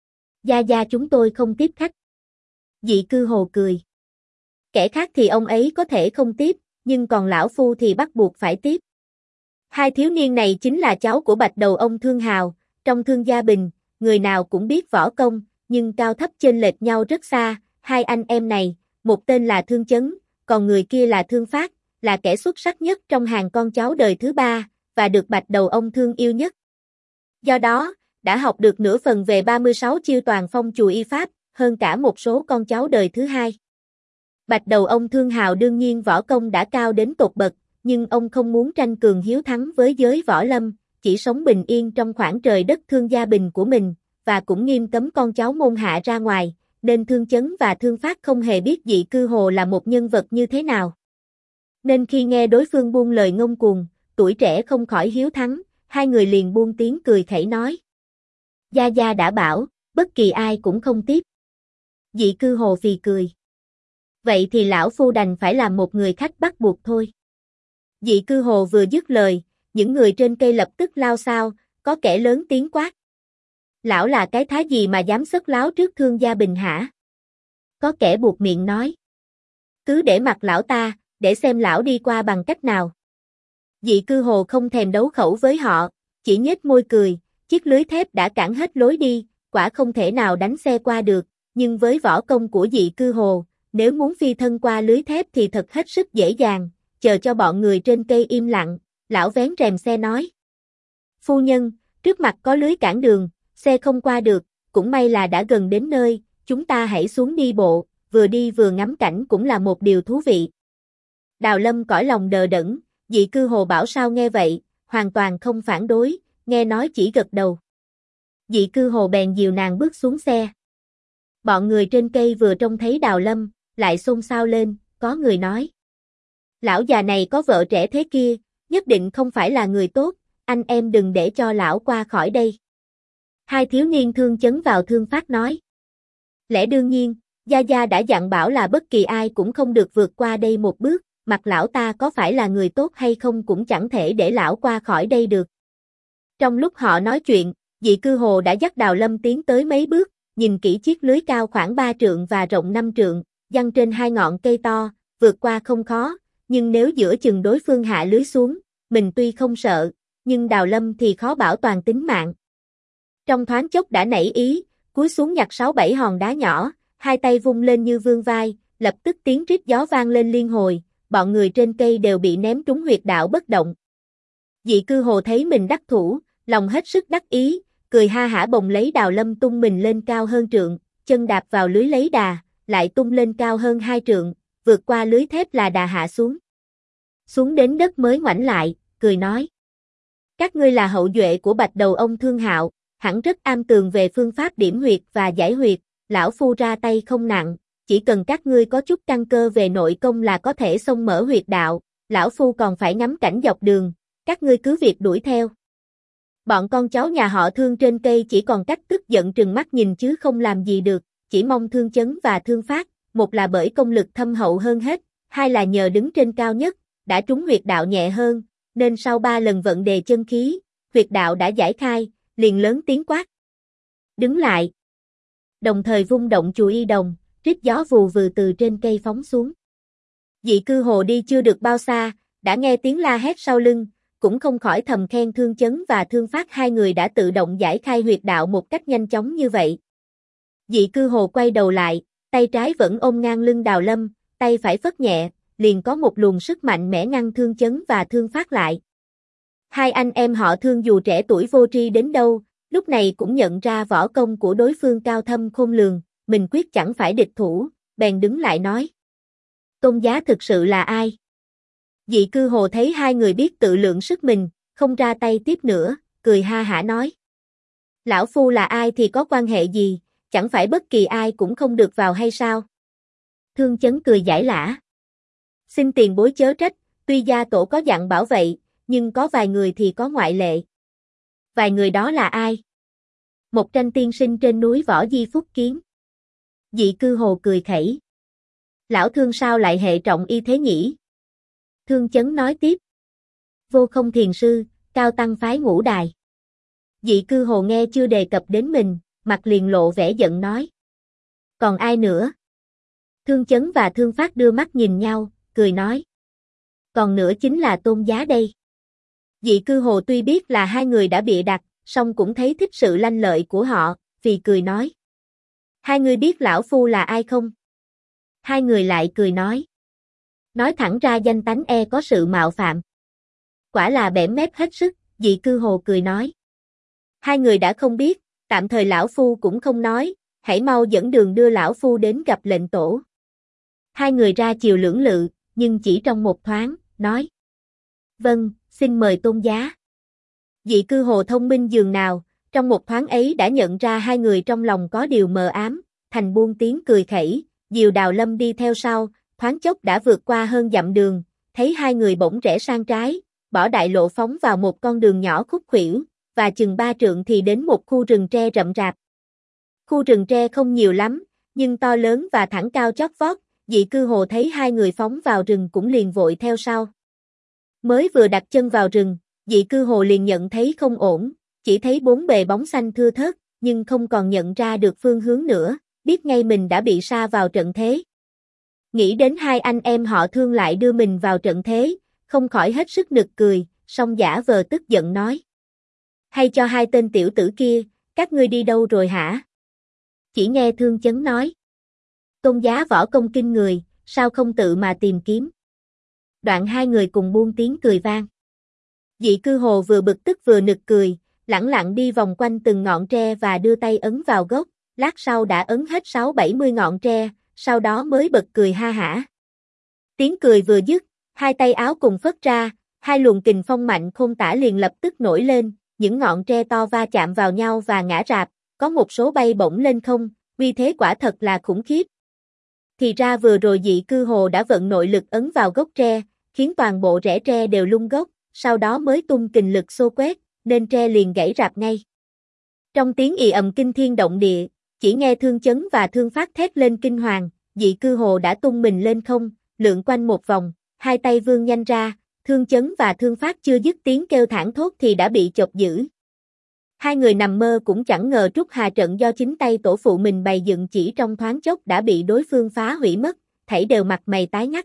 Gia chúng tôi không tiếp khách. Dị cư hồ cười. Kẻ khác thì ông ấy có thể không tiếp, nhưng còn lão phu thì bắt buộc phải tiếp. Hai thiếu niên này chính là cháu của bạch đầu ông Thương Hào, trong Thương Gia Bình, người nào cũng biết võ công, nhưng cao thấp chênh lệch nhau rất xa, hai anh em này, một tên là Thương Chấn, còn người kia là Thương Phát, là kẻ xuất sắc nhất trong hàng con cháu đời thứ ba, và được bạch đầu ông Thương yêu nhất. Do đó, đã học được nửa phần về 36 chiêu toàn phong chùy y pháp, hơn cả một số con cháu đời thứ hai. Bạch đầu ông Thương Hào đương nhiên võ công đã cao đến tột bậc, nhưng ông không muốn tranh cường hiếu thắng với giới võ lâm, chỉ sống bình yên trong khoảng trời đất Thương Gia Bình của mình, và cũng nghiêm cấm con cháu môn hạ ra ngoài, nên Thương Chấn và Thương Phát không hề biết Dị cư hồ là một nhân vật như thế nào. Nên khi nghe đối phương buông lời ngông cuồng, tuổi trẻ không khỏi hiếu thắng, hai người liền buông tiếng cười khẩy nói. Gia đã bảo, bất kỳ ai cũng không tiếp. Dị cư hồ phì cười. Vậy thì lão phu đành phải làm một người khách bắt buộc thôi. Dị cư hồ vừa dứt lời, những người trên cây lập tức lao xao, có kẻ lớn tiếng quát. Lão là cái thá gì mà dám sất láo trước Thương Gia Bình hả? Có kẻ buộc miệng nói. Cứ để mặc lão ta, để xem lão đi qua bằng cách nào. Dị cư hồ không thèm đấu khẩu với họ, chỉ nhếch môi cười, chiếc lưới thép đã cản hết lối đi, quả không thể nào đánh xe qua được, nhưng với võ công của dị cư hồ, nếu muốn phi thân qua lưới thép thì thật hết sức dễ dàng, chờ cho bọn người trên cây im lặng, lão vén rèm xe nói. Phu nhân, trước mặt có lưới cản đường, xe không qua được, cũng may là đã gần đến nơi, chúng ta hãy xuống đi bộ, vừa đi vừa ngắm cảnh cũng là một điều thú vị. Đào Lâm cõi lòng đờ đẫn, dị cư hồ bảo sao nghe vậy, hoàn toàn không phản đối, nghe nói chỉ gật đầu. Dị cư hồ bèn dìu nàng bước xuống xe. Bọn người trên cây vừa trông thấy Đào Lâm, lại xôn xao lên, có người nói. Lão già này có vợ trẻ thế kia, nhất định không phải là người tốt, anh em đừng để cho lão qua khỏi đây. Hai thiếu niên Thương Chấn vào Thương Phát nói. Lẽ đương nhiên, Gia đã dặn bảo là bất kỳ ai cũng không được vượt qua đây một bước, mặc lão ta có phải là người tốt hay không cũng chẳng thể để lão qua khỏi đây được. Trong lúc họ nói chuyện, dị cư hồ đã dắt Đào Lâm tiến tới mấy bước, nhìn kỹ chiếc lưới cao khoảng 3 trượng và rộng 5 trượng, giăng trên hai ngọn cây to, vượt qua không khó, nhưng nếu giữa chừng đối phương hạ lưới xuống, mình tuy không sợ, nhưng Đào Lâm thì khó bảo toàn tính mạng. Trong thoáng chốc đã nảy ý, cúi xuống nhặt 6-7 hòn đá nhỏ, hai tay vung lên như vươn vai, lập tức tiếng rít gió vang lên liên hồi, bọn người trên cây đều bị ném trúng huyệt đạo bất động. Dị cư hồ thấy mình đắc thủ, lòng hết sức đắc ý, cười ha hả bồng lấy Đào Lâm tung mình lên cao hơn trượng, chân đạp vào lưới lấy đà, lại tung lên cao hơn 2 trượng, vượt qua lưới thép là đà hạ xuống. Xuống đến đất mới ngoảnh lại, cười nói. Các ngươi là hậu duệ của bạch đầu ông Thương Hạo, hẳn rất am tường về phương pháp điểm huyệt và giải huyệt, lão phu ra tay không nặng, chỉ cần các ngươi có chút căn cơ về nội công là có thể xông mở huyệt đạo, lão phu còn phải ngắm cảnh dọc đường, các ngươi cứ việc đuổi theo. Bọn con cháu nhà họ Thương trên cây chỉ còn cách tức giận trừng mắt nhìn chứ không làm gì được, chỉ mong Thương Chấn và Thương Phát, một là bởi công lực thâm hậu hơn hết, hai là nhờ đứng trên cao nhất, đã trúng huyệt đạo nhẹ hơn, nên sau 3 lần vận đề chân khí, huyệt đạo đã giải khai, liền lớn tiếng quát. Đứng lại. Đồng thời vung động chùy y đồng, rít gió vù vừ từ trên cây phóng xuống. Dị cư hồ đi chưa được bao xa, đã nghe tiếng la hét sau lưng, cũng không khỏi thầm khen Thương Chấn và Thương Phát hai người đã tự động giải khai huyệt đạo một cách nhanh chóng như vậy. Dị Cư Hồ quay đầu lại, tay trái vẫn ôm ngang lưng Đào Lâm, tay phải phất nhẹ, liền có một luồng sức mạnh mẽ ngăn Thương Chấn và Thương Phát lại. Hai anh em họ Thương dù trẻ tuổi vô tri đến đâu, lúc này cũng nhận ra võ công của đối phương cao thâm khôn lường, mình quyết chẳng phải địch thủ, bèn đứng lại nói. Tôn giá thực sự là ai? Dị Cư Hồ thấy hai người biết tự lượng sức mình, không ra tay tiếp nữa, cười ha hả nói. Lão Phu là ai thì có quan hệ gì, chẳng phải bất kỳ ai cũng không được vào hay sao? Thương Chấn cười giải lã. Xin tiền bối chớ trách, tuy gia tổ có dặn bảo vậy, nhưng có vài người thì có ngoại lệ. Vài người đó là ai? Một Tranh tiên sinh trên núi Võ Di Phúc Kiến. Dị Cư Hồ cười khẩy. Lão Thương sao lại hệ trọng y thế nhỉ? Thương Chấn nói tiếp. Vô Không thiền sư, cao tăng phái Ngũ Đài. Dị Cư Hồ nghe chưa đề cập đến mình, mặt liền lộ vẻ giận nói. Còn ai nữa? Thương Chấn và Thương Phát đưa mắt nhìn nhau, cười nói. Còn nữa chính là Tôn giá đây. Dị Cư Hồ tuy biết là hai người đã bịa đặt, song cũng thấy thích sự lanh lợi của họ, vì cười nói. Hai người biết lão Phu là ai không? Hai người lại cười nói. Nói thẳng ra danh tánh e có sự mạo phạm. Quả là bẽm mép hết sức, Dị Cư Hồ cười nói. Hai người đã không biết, tạm thời lão Phu cũng không nói, hãy mau dẫn đường đưa lão Phu đến gặp lệnh tổ. Hai người ra chiều lưỡng lự, nhưng chỉ trong một thoáng, nói. Vâng, xin mời tôn giá. Dị Cư Hồ thông minh dường nào, trong một thoáng ấy đã nhận ra hai người trong lòng có điều mờ ám, thành buông tiếng cười khẩy, dìu Đào Lâm đi theo sau, thoáng chốc đã vượt qua hơn dặm đường, thấy hai người bỗng rẽ sang trái, bỏ đại lộ phóng vào một con đường nhỏ khúc khuỷu, và chừng 3 trượng thì đến một khu rừng tre rậm rạp. Khu rừng tre không nhiều lắm, nhưng to lớn và thẳng cao chót vót, Dị Cư Hồ thấy hai người phóng vào rừng cũng liền vội theo sau. Mới vừa đặt chân vào rừng, Dị Cư Hồ liền nhận thấy không ổn, chỉ thấy bốn bề bóng xanh thưa thớt, nhưng không còn nhận ra được phương hướng nữa, biết ngay mình đã bị sa vào trận thế. Nghĩ đến hai anh em họ Thương lại đưa mình vào trận thế, không khỏi hết sức nực cười, song giả vờ tức giận nói. Hay cho hai tên tiểu tử kia, các ngươi đi đâu rồi hả? Chỉ nghe Thương Chấn nói. Tôn giá võ công kinh người, sao không tự mà tìm kiếm? Đoạn hai người cùng buông tiếng cười vang. Dị Cư Hồ vừa bực tức vừa nực cười, lẳng lặng đi vòng quanh từng ngọn tre và đưa tay ấn vào gốc, lát sau đã ấn hết 60-70 ngọn tre, sau đó mới bật cười ha hả. Tiếng cười vừa dứt, hai tay áo cùng phất ra, hai luồng kình phong mạnh khôn tả liền lập tức nổi lên, những ngọn tre to va chạm vào nhau và ngã rạp, có một số bay bổng lên không, uy thế quả thật là khủng khiếp. Thì ra vừa rồi Dị Cư Hồ đã vận nội lực ấn vào gốc tre, khiến toàn bộ rễ tre đều lung gốc, sau đó mới tung kình lực xô quét, nên tre liền gãy rạp ngay. Trong tiếng ì ầm kinh thiên động địa, chỉ nghe Thương Chấn và Thương Phát thét lên kinh hoàng, Dị Cư Hồ đã tung mình lên không, lượn quanh một vòng, hai tay vươn nhanh ra, Thương Chấn và Thương Phát chưa dứt tiếng kêu thảng thốt thì đã bị chộp giữ. Hai người nằm mơ cũng chẳng ngờ Trúc Hà trận do chính tay tổ phụ mình bày dựng chỉ trong thoáng chốc đã bị đối phương phá hủy mất, thảy đều mặt mày tái ngắt.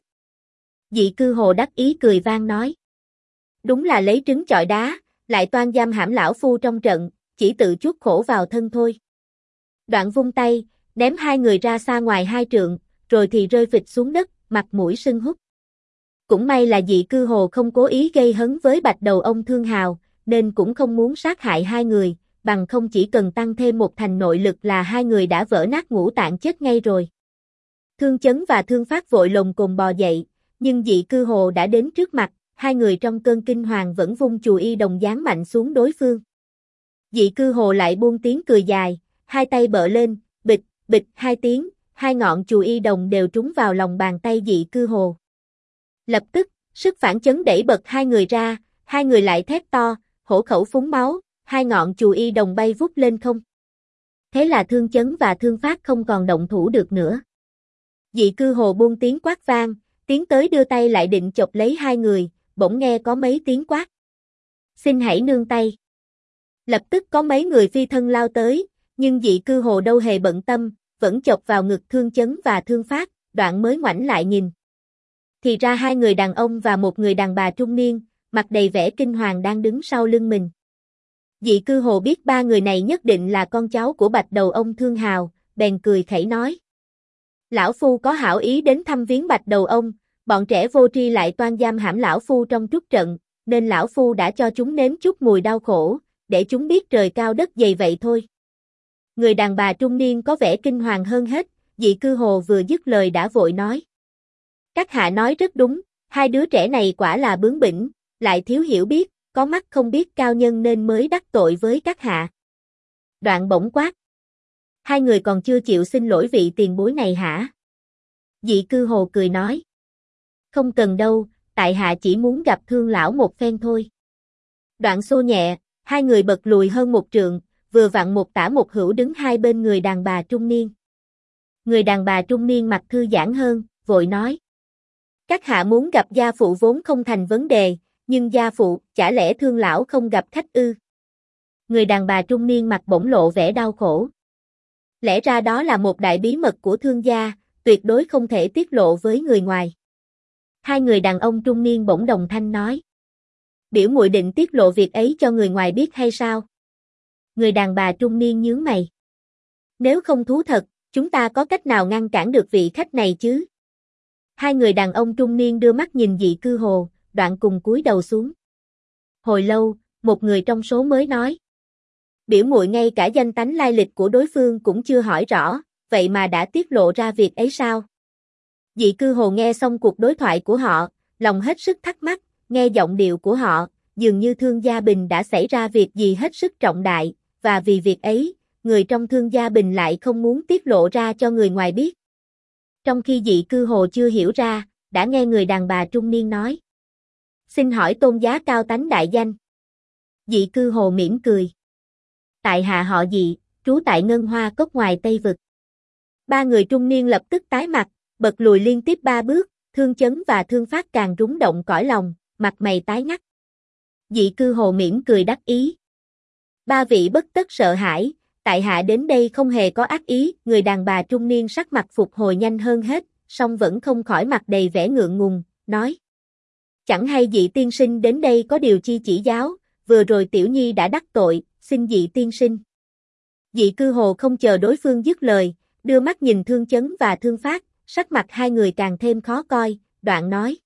Dị Cư Hồ đắc ý cười vang nói. Đúng là lấy trứng chọi đá, lại toan giam hãm lão Phu trong trận, chỉ tự chuốc khổ vào thân thôi. Đoạn vung tay, ném hai người ra xa ngoài 2 trượng, rồi thì rơi phịch xuống đất, mặt mũi sưng húp. Cũng may là Dị Cư Hồ không cố ý gây hấn với bạch đầu ông Thương Hào, nên cũng không muốn sát hại hai người, bằng không chỉ cần tăng thêm một thành nội lực là hai người đã vỡ nát ngũ tạng chết ngay rồi. Thương Chấn và Thương Phát vội lồm cồm bò dậy, nhưng Dị Cư Hồ đã đến trước mặt, hai người trong cơn kinh hoàng vẫn vung chùy y đồng giáng mạnh xuống đối phương. Dị Cư Hồ lại buông tiếng cười dài, hai tay bợ lên, bịch, bịch 2 tiếng, hai ngọn chùy y đồng đều trúng vào lòng bàn tay Dị Cư Hồ. Lập tức, sức phản chấn đẩy bật hai người ra, hai người lại thét to, hổ khẩu phúng máu, hai ngọn chùy y đồng bay vút lên không. Thế là Thương Chấn và Thương Phát không còn động thủ được nữa. Dị Cư Hồ buông tiếng quát vang, tiến tới đưa tay lại định chộp lấy hai người, bỗng nghe có mấy tiếng quát. Xin hãy nương tay. Lập tức có mấy người phi thân lao tới, nhưng Dị Cư Hồ đâu hề bận tâm, vẫn chộp vào ngực Thương Chấn và Thương Phát, đoạn mới ngoảnh lại nhìn. Thì ra hai người đàn ông và một người đàn bà trung niên, mặt đầy vẻ kinh hoàng đang đứng sau lưng mình. Dị Cư Hồ biết ba người này nhất định là con cháu của Bạch Đầu ông Thương Hào, bèn cười khẩy nói. Lão Phu có hảo ý đến thăm viếng Bạch Đầu ông, bọn trẻ vô tri lại toan giam hãm Lão Phu trong trút trận, nên Lão Phu đã cho chúng nếm chút mùi đau khổ, để chúng biết trời cao đất dày vậy thôi. Người đàn bà trung niên có vẻ kinh hoàng hơn hết, Dị Cư Hồ vừa dứt lời đã vội nói. Các hạ nói rất đúng, hai đứa trẻ này quả là bướng bỉnh, lại thiếu hiểu biết, có mắt không biết cao nhân nên mới đắc tội với các hạ. Đoạn bỗng quát. Hai người còn chưa chịu xin lỗi vị tiền bối này hả? Dị Cư Hồ cười nói. Không cần đâu, tại hạ chỉ muốn gặp Thương lão một phen thôi. Đoạn xô nhẹ, hai người bật lùi hơn một trượng, vừa vặn một tả một hữu đứng hai bên người đàn bà trung niên. Người đàn bà trung niên mặt thư giãn hơn, vội nói. Các hạ muốn gặp gia phụ vốn không thành vấn đề, nhưng gia phụ, chả lẽ Thương lão không gặp khách ư? Người đàn bà trung niên mặt bỗng lộ vẻ đau khổ. Lẽ ra đó là một đại bí mật của Thương gia, tuyệt đối không thể tiết lộ với người ngoài. Hai người đàn ông trung niên bỗng đồng thanh nói. Biểu muội định tiết lộ việc ấy cho người ngoài biết hay sao? Người đàn bà trung niên nhướng mày. Nếu không thú thật, chúng ta có cách nào ngăn cản được vị khách này chứ? Hai người đàn ông trung niên đưa mắt nhìn Dị Cư Hồ, đoạn cùng cúi đầu xuống. Hồi lâu, một người trong số mới nói. Biểu muội ngay cả danh tánh lai lịch của đối phương cũng chưa hỏi rõ, vậy mà đã tiết lộ ra việc ấy sao? Dị Cư Hồ nghe xong cuộc đối thoại của họ, lòng hết sức thắc mắc, nghe giọng điệu của họ, dường như Thương Gia Bình đã xảy ra việc gì hết sức trọng đại, và vì việc ấy, người trong Thương Gia Bình lại không muốn tiết lộ ra cho người ngoài biết. Trong khi Dị Cư Hồ chưa hiểu ra, đã nghe người đàn bà trung niên nói. Xin hỏi tôn giá cao tánh đại danh. Dị Cư Hồ mỉm cười. Tại hạ họ Dị, trú tại Ngân Hoa Cốc ngoài Tây Vực. Ba người trung niên lập tức tái mặt, bật lùi liên tiếp ba bước, Thương Chấn và Thương Phát càng rúng động cõi lòng, mặt mày tái ngắt. Dị Cư Hồ mỉm cười đắc ý. Ba vị bất tất sợ hãi, tại hạ đến đây không hề có ác ý, người đàn bà trung niên sắc mặt phục hồi nhanh hơn hết, song vẫn không khỏi mặt đầy vẻ ngượng ngùng, nói. Chẳng hay Dị tiên sinh đến đây có điều chi chỉ giáo, vừa rồi Tiểu Nhi đã đắc tội, xin Dị tiên sinh. Dị Cư Hồ không chờ đối phương dứt lời, đưa mắt nhìn Thương Chấn và Thương Phát, sắc mặt hai người càng thêm khó coi, đoạn nói.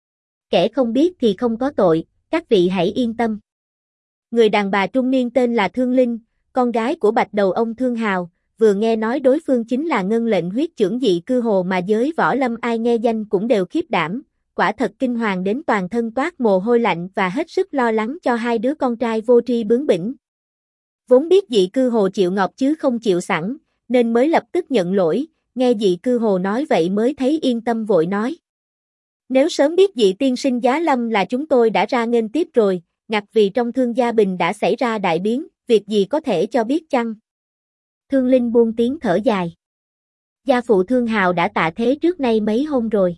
Kẻ không biết thì không có tội, các vị hãy yên tâm. Người đàn bà trung niên tên là Thương Linh, con gái của Bạch Đầu ông Thương Hào, vừa nghe nói đối phương chính là ngân lệnh huyết chưởng Dị Cư Hồ mà giới võ lâm ai nghe danh cũng đều khiếp đảm, quả thật kinh hoàng đến toàn thân toát mồ hôi lạnh và hết sức lo lắng cho hai đứa con trai vô tri bướng bỉnh. Vốn biết Dị Cư Hồ chịu ngọc chứ không chịu sẵn, nên mới lập tức nhận lỗi, nghe Dị Cư Hồ nói vậy mới thấy yên tâm vội nói. Nếu sớm biết Dị tiên sinh giá lâm là chúng tôi đã ra nghênh tiếp rồi, ngặt vì trong Thương Gia Bình đã xảy ra đại biến, việc gì có thể cho biết chăng? Thương Linh buông tiếng thở dài. Gia phụ Thương Hào đã tạ thế trước nay mấy hôm rồi.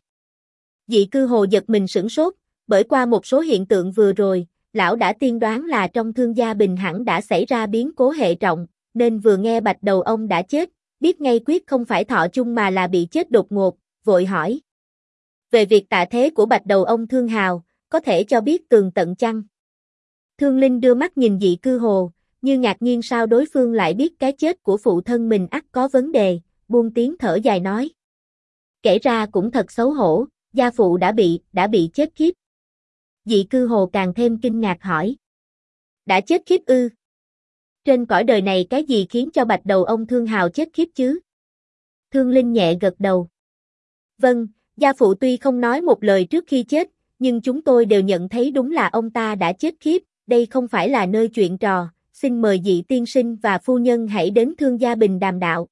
Dị Cư Hồ giật mình sửng sốt, bởi qua một số hiện tượng vừa rồi, lão đã tiên đoán là trong Thương Gia Bình hẳn đã xảy ra biến cố hệ trọng, nên vừa nghe Bạch Đầu ông đã chết, biết ngay quyết không phải thọ chung mà là bị chết đột ngột, vội hỏi. Về việc tạ thế của Bạch Đầu ông Thương Hào, có thể cho biết tường tận chăng? Thương Linh đưa mắt nhìn Dị Cư Hồ, như ngạc nhiên sao đối phương lại biết cái chết của phụ thân mình ắt có vấn đề, buông tiếng thở dài nói. Kể ra cũng thật xấu hổ, gia phụ đã bị chết khiếp. Dị Cư Hồ càng thêm kinh ngạc hỏi. Đã chết khiếp ư? Trên cõi đời này cái gì khiến cho Bạch Đầu ông Thương Hào chết khiếp chứ? Thương Linh nhẹ gật đầu. Vâng, gia phụ tuy không nói một lời trước khi chết, nhưng chúng tôi đều nhận thấy đúng là ông ta đã chết khiếp, đây không phải là nơi chuyện trò, xin mời Dị tiên sinh và phu nhân hãy đến Thương Gia Bình đàm đạo.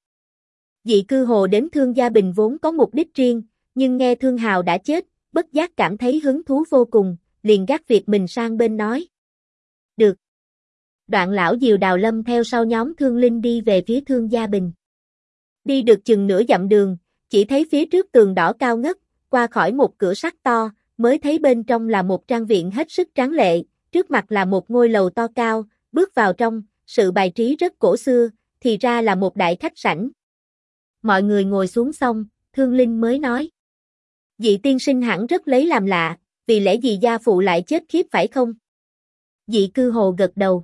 Dị Cư Hồ đến Thương Gia Bình vốn có mục đích riêng, nhưng nghe Thương Hào đã chết, bất giác cảm thấy hứng thú vô cùng, liền gác việc mình sang bên nói. Được. Đoạn lão Diều Đào Lâm theo sau nhóm Thương Linh đi về phía Thương Gia Bình. Đi được chừng nửa dặm đường, chỉ thấy phía trước tường đỏ cao ngất, qua khỏi một cửa sắt to, mới thấy bên trong là một trang viện hết sức tráng lệ, trước mặt là một ngôi lầu to cao, bước vào trong, sự bài trí rất cổ xưa, thì ra là một đại khách sảnh. Mọi người ngồi xuống xong, Thương Linh mới nói. Dị tiên sinh hẳn rất lấy làm lạ, vì lẽ gì gia phụ lại chết khiếp phải không? Dị Cư Hồ gật đầu.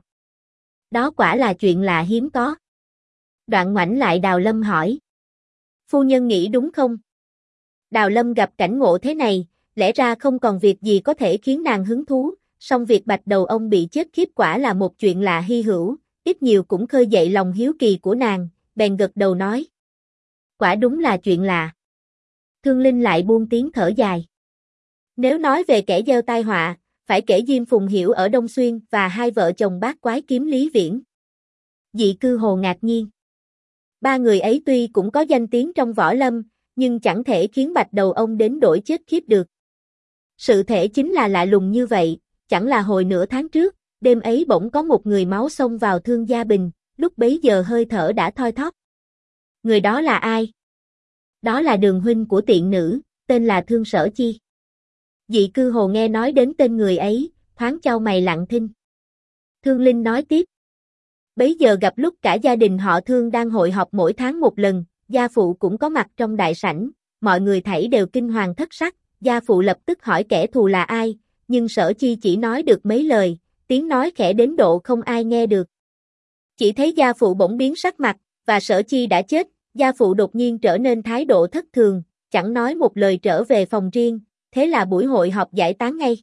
Đó quả là chuyện lạ hiếm có. Đoạn ngoảnh lại Đào Lâm hỏi. Phu nhân nghĩ đúng không? Đào Lâm gặp cảnh ngộ thế này, lẽ ra không còn việc gì có thể khiến nàng hứng thú, song việc Bạch Đầu ông bị chết khiếp quả là một chuyện lạ hy hữu, ít nhiều cũng khơi dậy lòng hiếu kỳ của nàng, bèn gật đầu nói. Quả đúng là chuyện lạ. Thương Linh lại buông tiếng thở dài. Nếu nói về kẻ gieo tai họa, phải kể Diêm Phùng Hiểu ở Đông Xuyên và hai vợ chồng bát quái kiếm Lý Viễn. Dị Cư Hồ ngạc nhiên. Ba người ấy tuy cũng có danh tiếng trong võ lâm, nhưng chẳng thể khiến Bạch Đầu ông đến đổi chết khiếp được. Sự thể chính là lạ lùng như vậy, chẳng là hồi nửa tháng trước, đêm ấy bỗng có một người máu xông vào Thương Gia Bình, lúc bấy giờ hơi thở đã thoi thóp. Người đó là ai? Đó là đường huynh của tiện nữ, tên là Thương Sở Chi. Dị Cư Hồ nghe nói đến tên người ấy, thoáng chau mày lặng thinh. Thương Linh nói tiếp. Bấy giờ gặp lúc cả gia đình họ Thương đang hội họp mỗi tháng một lần, gia phụ cũng có mặt trong đại sảnh, mọi người thảy đều kinh hoàng thất sắc, gia phụ lập tức hỏi kẻ thù là ai, nhưng Sở Chi chỉ nói được mấy lời, tiếng nói khẽ đến độ không ai nghe được. Chỉ thấy gia phụ bỗng biến sắc mặt, và Sở Chi đã chết, gia phụ đột nhiên trở nên thái độ thất thường, chẳng nói một lời trở về phòng riêng, thế là buổi hội họp giải tán ngay.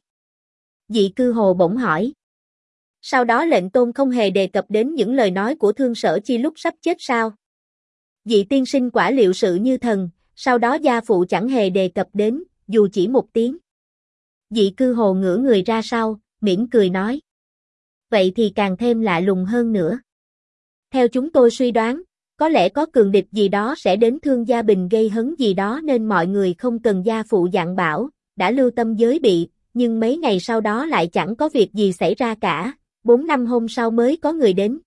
Dị Cư Hồ bỗng hỏi. Sau đó lệnh tôn không hề đề cập đến những lời nói của Thương Sở Chi lúc sắp chết sao? Dị tiên sinh quả liệu sự như thần, sau đó gia phụ chẳng hề đề cập đến, dù chỉ một tiếng. Dị Cư Hồ ngửa người ra sau, mỉm cười nói. Vậy thì càng thêm lạ lùng hơn nữa. Theo chúng tôi suy đoán, có lẽ có cường địch gì đó sẽ đến Thương Gia Bình gây hấn gì đó nên mọi người không cần gia phụ dặn bảo, đã lưu tâm giới bị, nhưng mấy ngày sau đó lại chẳng có việc gì xảy ra cả, 4 năm hôm sau mới có người đến.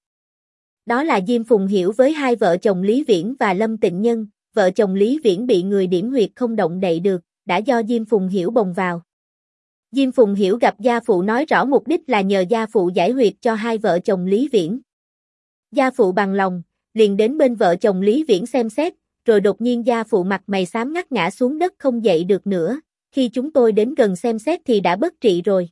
Đó là Diêm Phùng Hiểu với hai vợ chồng Lý Viễn và Lâm Tịnh Nhân, vợ chồng Lý Viễn bị người điểm huyệt không động đậy được, đã do Diêm Phùng Hiểu bồng vào. Diêm Phùng Hiểu gặp gia phụ nói rõ mục đích là nhờ gia phụ giải huyệt cho hai vợ chồng Lý Viễn. Gia phụ bằng lòng, liền đến bên vợ chồng Lý Viễn xem xét, rồi đột nhiên gia phụ mặt mày xám ngắt ngã xuống đất không dậy được nữa, khi chúng tôi đến gần xem xét thì đã bất trị rồi.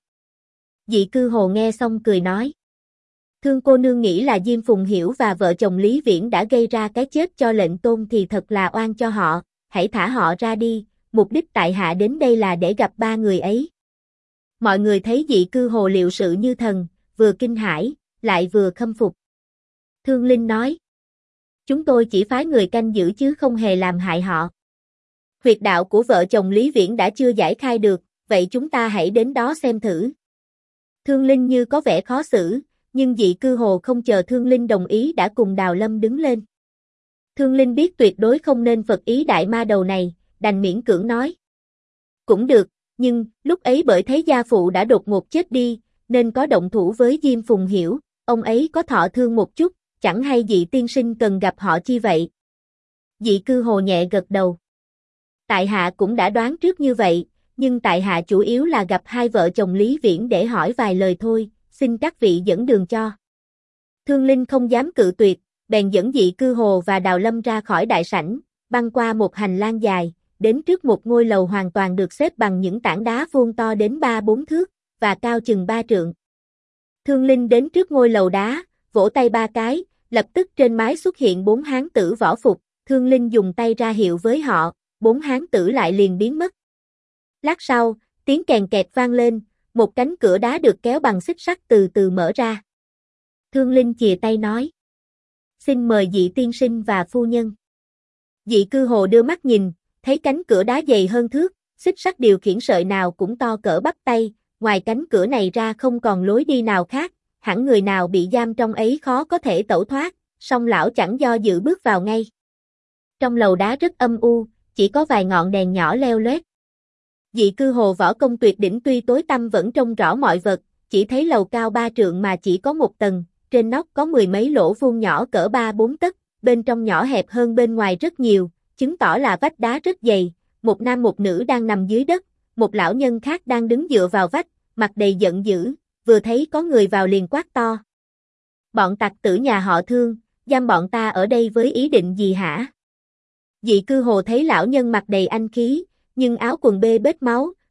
Dị Cư Hồ nghe xong cười nói. Thương cô nương nghĩ là Diêm Phùng Hiểu và vợ chồng Lý Viễn đã gây ra cái chết cho lệnh tôn thì thật là oan cho họ, hãy thả họ ra đi, mục đích tại hạ đến đây là để gặp ba người ấy. Mọi người thấy Dị Cư Hồ liệu sự như thần, vừa kinh hãi, lại vừa khâm phục. Thương Linh nói. Chúng tôi chỉ phái người canh giữ chứ không hề làm hại họ. Huyệt đạo của vợ chồng Lý Viễn đã chưa giải khai được, vậy chúng ta hãy đến đó xem thử. Thương Linh như có vẻ khó xử, nhưng Dị Cư Hồ không chờ Thương Linh đồng ý đã cùng Đào Lâm đứng lên. Thương Linh biết tuyệt đối không nên phật ý đại ma đầu này, đành miễn cưỡng nói. Cũng được, nhưng lúc ấy bởi thấy gia phụ đã đột ngột chết đi, nên có động thủ với Diêm Phùng Hiểu, ông ấy có thọ thương một chút, chẳng hay Dị tiên sinh cần gặp họ chi vậy. Dị Cư Hồ nhẹ gật đầu. Tại hạ cũng đã đoán trước như vậy, nhưng tại hạ chủ yếu là gặp hai vợ chồng Lý Viễn để hỏi vài lời thôi, xin các vị dẫn đường cho. Thương Linh không dám cự tuyệt, bèn dẫn Dị Cư Hồ và Đào Lâm ra khỏi đại sảnh, băng qua một hành lang dài, đến trước một ngôi lầu hoàn toàn được xếp bằng những tảng đá vuông to đến 3-4 thước, và cao chừng 3 trượng. Thương Linh đến trước ngôi lầu đá, vỗ tay 3 cái, lập tức trên mái xuất hiện 4 hán tử võ phục, Thương Linh dùng tay ra hiệu với họ, 4 hán tử lại liền biến mất. Lát sau, tiếng kèn kẹt vang lên, một cánh cửa đá được kéo bằng xích sắt từ từ mở ra. Thương Linh chìa tay nói. Xin mời Dị tiên sinh và phu nhân. Dị Cư Hồ đưa mắt nhìn, thấy cánh cửa đá dày hơn thước, xích sắt điều khiển sợi nào cũng to cỡ bắp tay, ngoài cánh cửa này ra không còn lối đi nào khác, hẳn người nào bị giam trong ấy khó có thể tẩu thoát, song lão chẳng do dự bước vào ngay. Trong lầu đá rất âm u, chỉ có vài ngọn đèn nhỏ leo loét. Dị Cư Hồ võ công tuyệt đỉnh tuy tối tăm vẫn trông rõ mọi vật, chỉ thấy lầu cao 3 trượng mà chỉ có một tầng, trên nóc có 10 mấy lỗ vuông nhỏ cỡ 3-4 tấc, bên trong nhỏ hẹp hơn bên ngoài rất nhiều, chứng tỏ là vách đá rất dày, một nam một nữ đang nằm dưới đất, một lão nhân khác đang đứng dựa vào vách, mặt đầy giận dữ, vừa thấy có người vào liền quát to. Bọn tặc tử nhà họ Thương, giam bọn ta ở đây với ý định gì hả? Dị Cư Hồ thấy lão nhân mặt đầy anh khí, nhưng áo quần bê bết máu,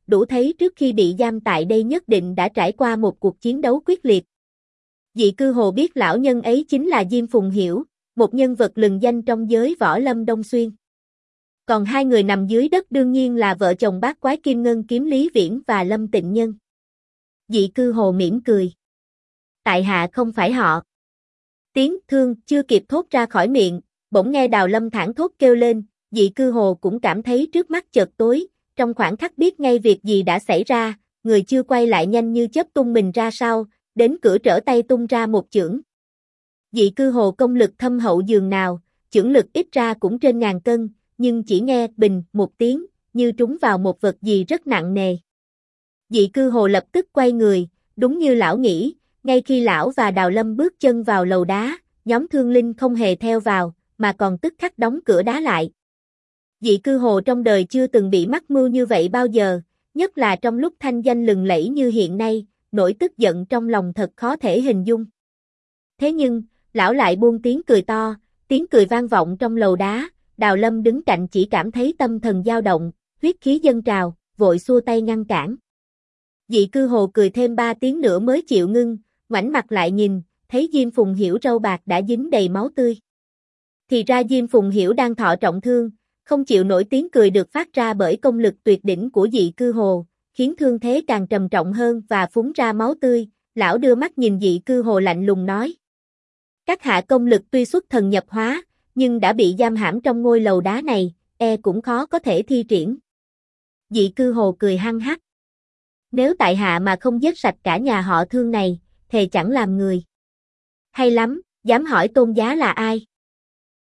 đủ thấy trước khi bị giam tại đây nhất định đã trải qua một cuộc chiến đấu quyết liệt. Dị Cư Hồ biết lão nhân ấy chính là Diêm Phùng Hiểu, một nhân vật lừng danh trong giới võ lâm Đông Xuyên. Còn hai người nằm dưới đất đương nhiên là vợ chồng bát quái Kim Ngân Kiếm Lý Viễn và Lâm Tịnh Nhân. Dị Cư Hồ mỉm cười. Tại hạ không phải họ. Tiếng thương chưa kịp thốt ra khỏi miệng, bỗng nghe Đào Lâm thảng thốt kêu lên, Dị Cư Hồ cũng cảm thấy trước mắt chợt tối, trong khoảnh khắc biết ngay việc gì đã xảy ra, người chưa quay lại nhanh như chớp tung mình ra sau, đến cửa trở tay tung ra một chưởng. Dị Cư Hồ công lực thâm hậu dường nào, chưởng lực ít ra cũng trên ngàn cân, nhưng chỉ nghe bình một tiếng, như trúng vào một vật gì rất nặng nề. Dị Cư Hồ lập tức quay người, đúng như lão nghĩ, ngay khi lão và Đào Lâm bước chân vào lầu đá, nhóm Thương Linh không hề theo vào, mà còn tức khắc đóng cửa đá lại. Dị Cư Hồ trong đời chưa từng bị mắc mưu như vậy bao giờ, nhất là trong lúc thanh danh lừng lẫy như hiện nay, nỗi tức giận trong lòng thật khó thể hình dung. Thế nhưng, lão lại buông tiếng cười to, tiếng cười vang vọng trong lầu đá, Đào Lâm đứng cạnh chỉ cảm thấy tâm thần dao động, huyết khí dâng trào, vội xua tay ngăn cản. Dị Cư Hồ cười thêm 3 tiếng nữa mới chịu ngưng, ngoảnh mặt lại nhìn, thấy Diêm Phùng Hiểu râu bạc đã dính đầy máu tươi. Thì ra Diêm Phùng Hiểu đang thọ trọng thương, không chịu nổi tiếng cười được phát ra bởi công lực tuyệt đỉnh của Dị Cư Hồ, khiến thương thế càng trầm trọng hơn và phúng ra máu tươi, lão đưa mắt nhìn Dị Cư Hồ lạnh lùng nói. Các hạ công lực tuy xuất thần nhập hóa, nhưng đã bị giam hãm trong ngôi lầu đá này, cũng khó có thể thi triển. Dị Cư Hồ cười hăng hắc. Nếu tại hạ mà không giết sạch cả nhà họ Thương này, thề chẳng làm người. Hay lắm, dám hỏi tôn giá là ai?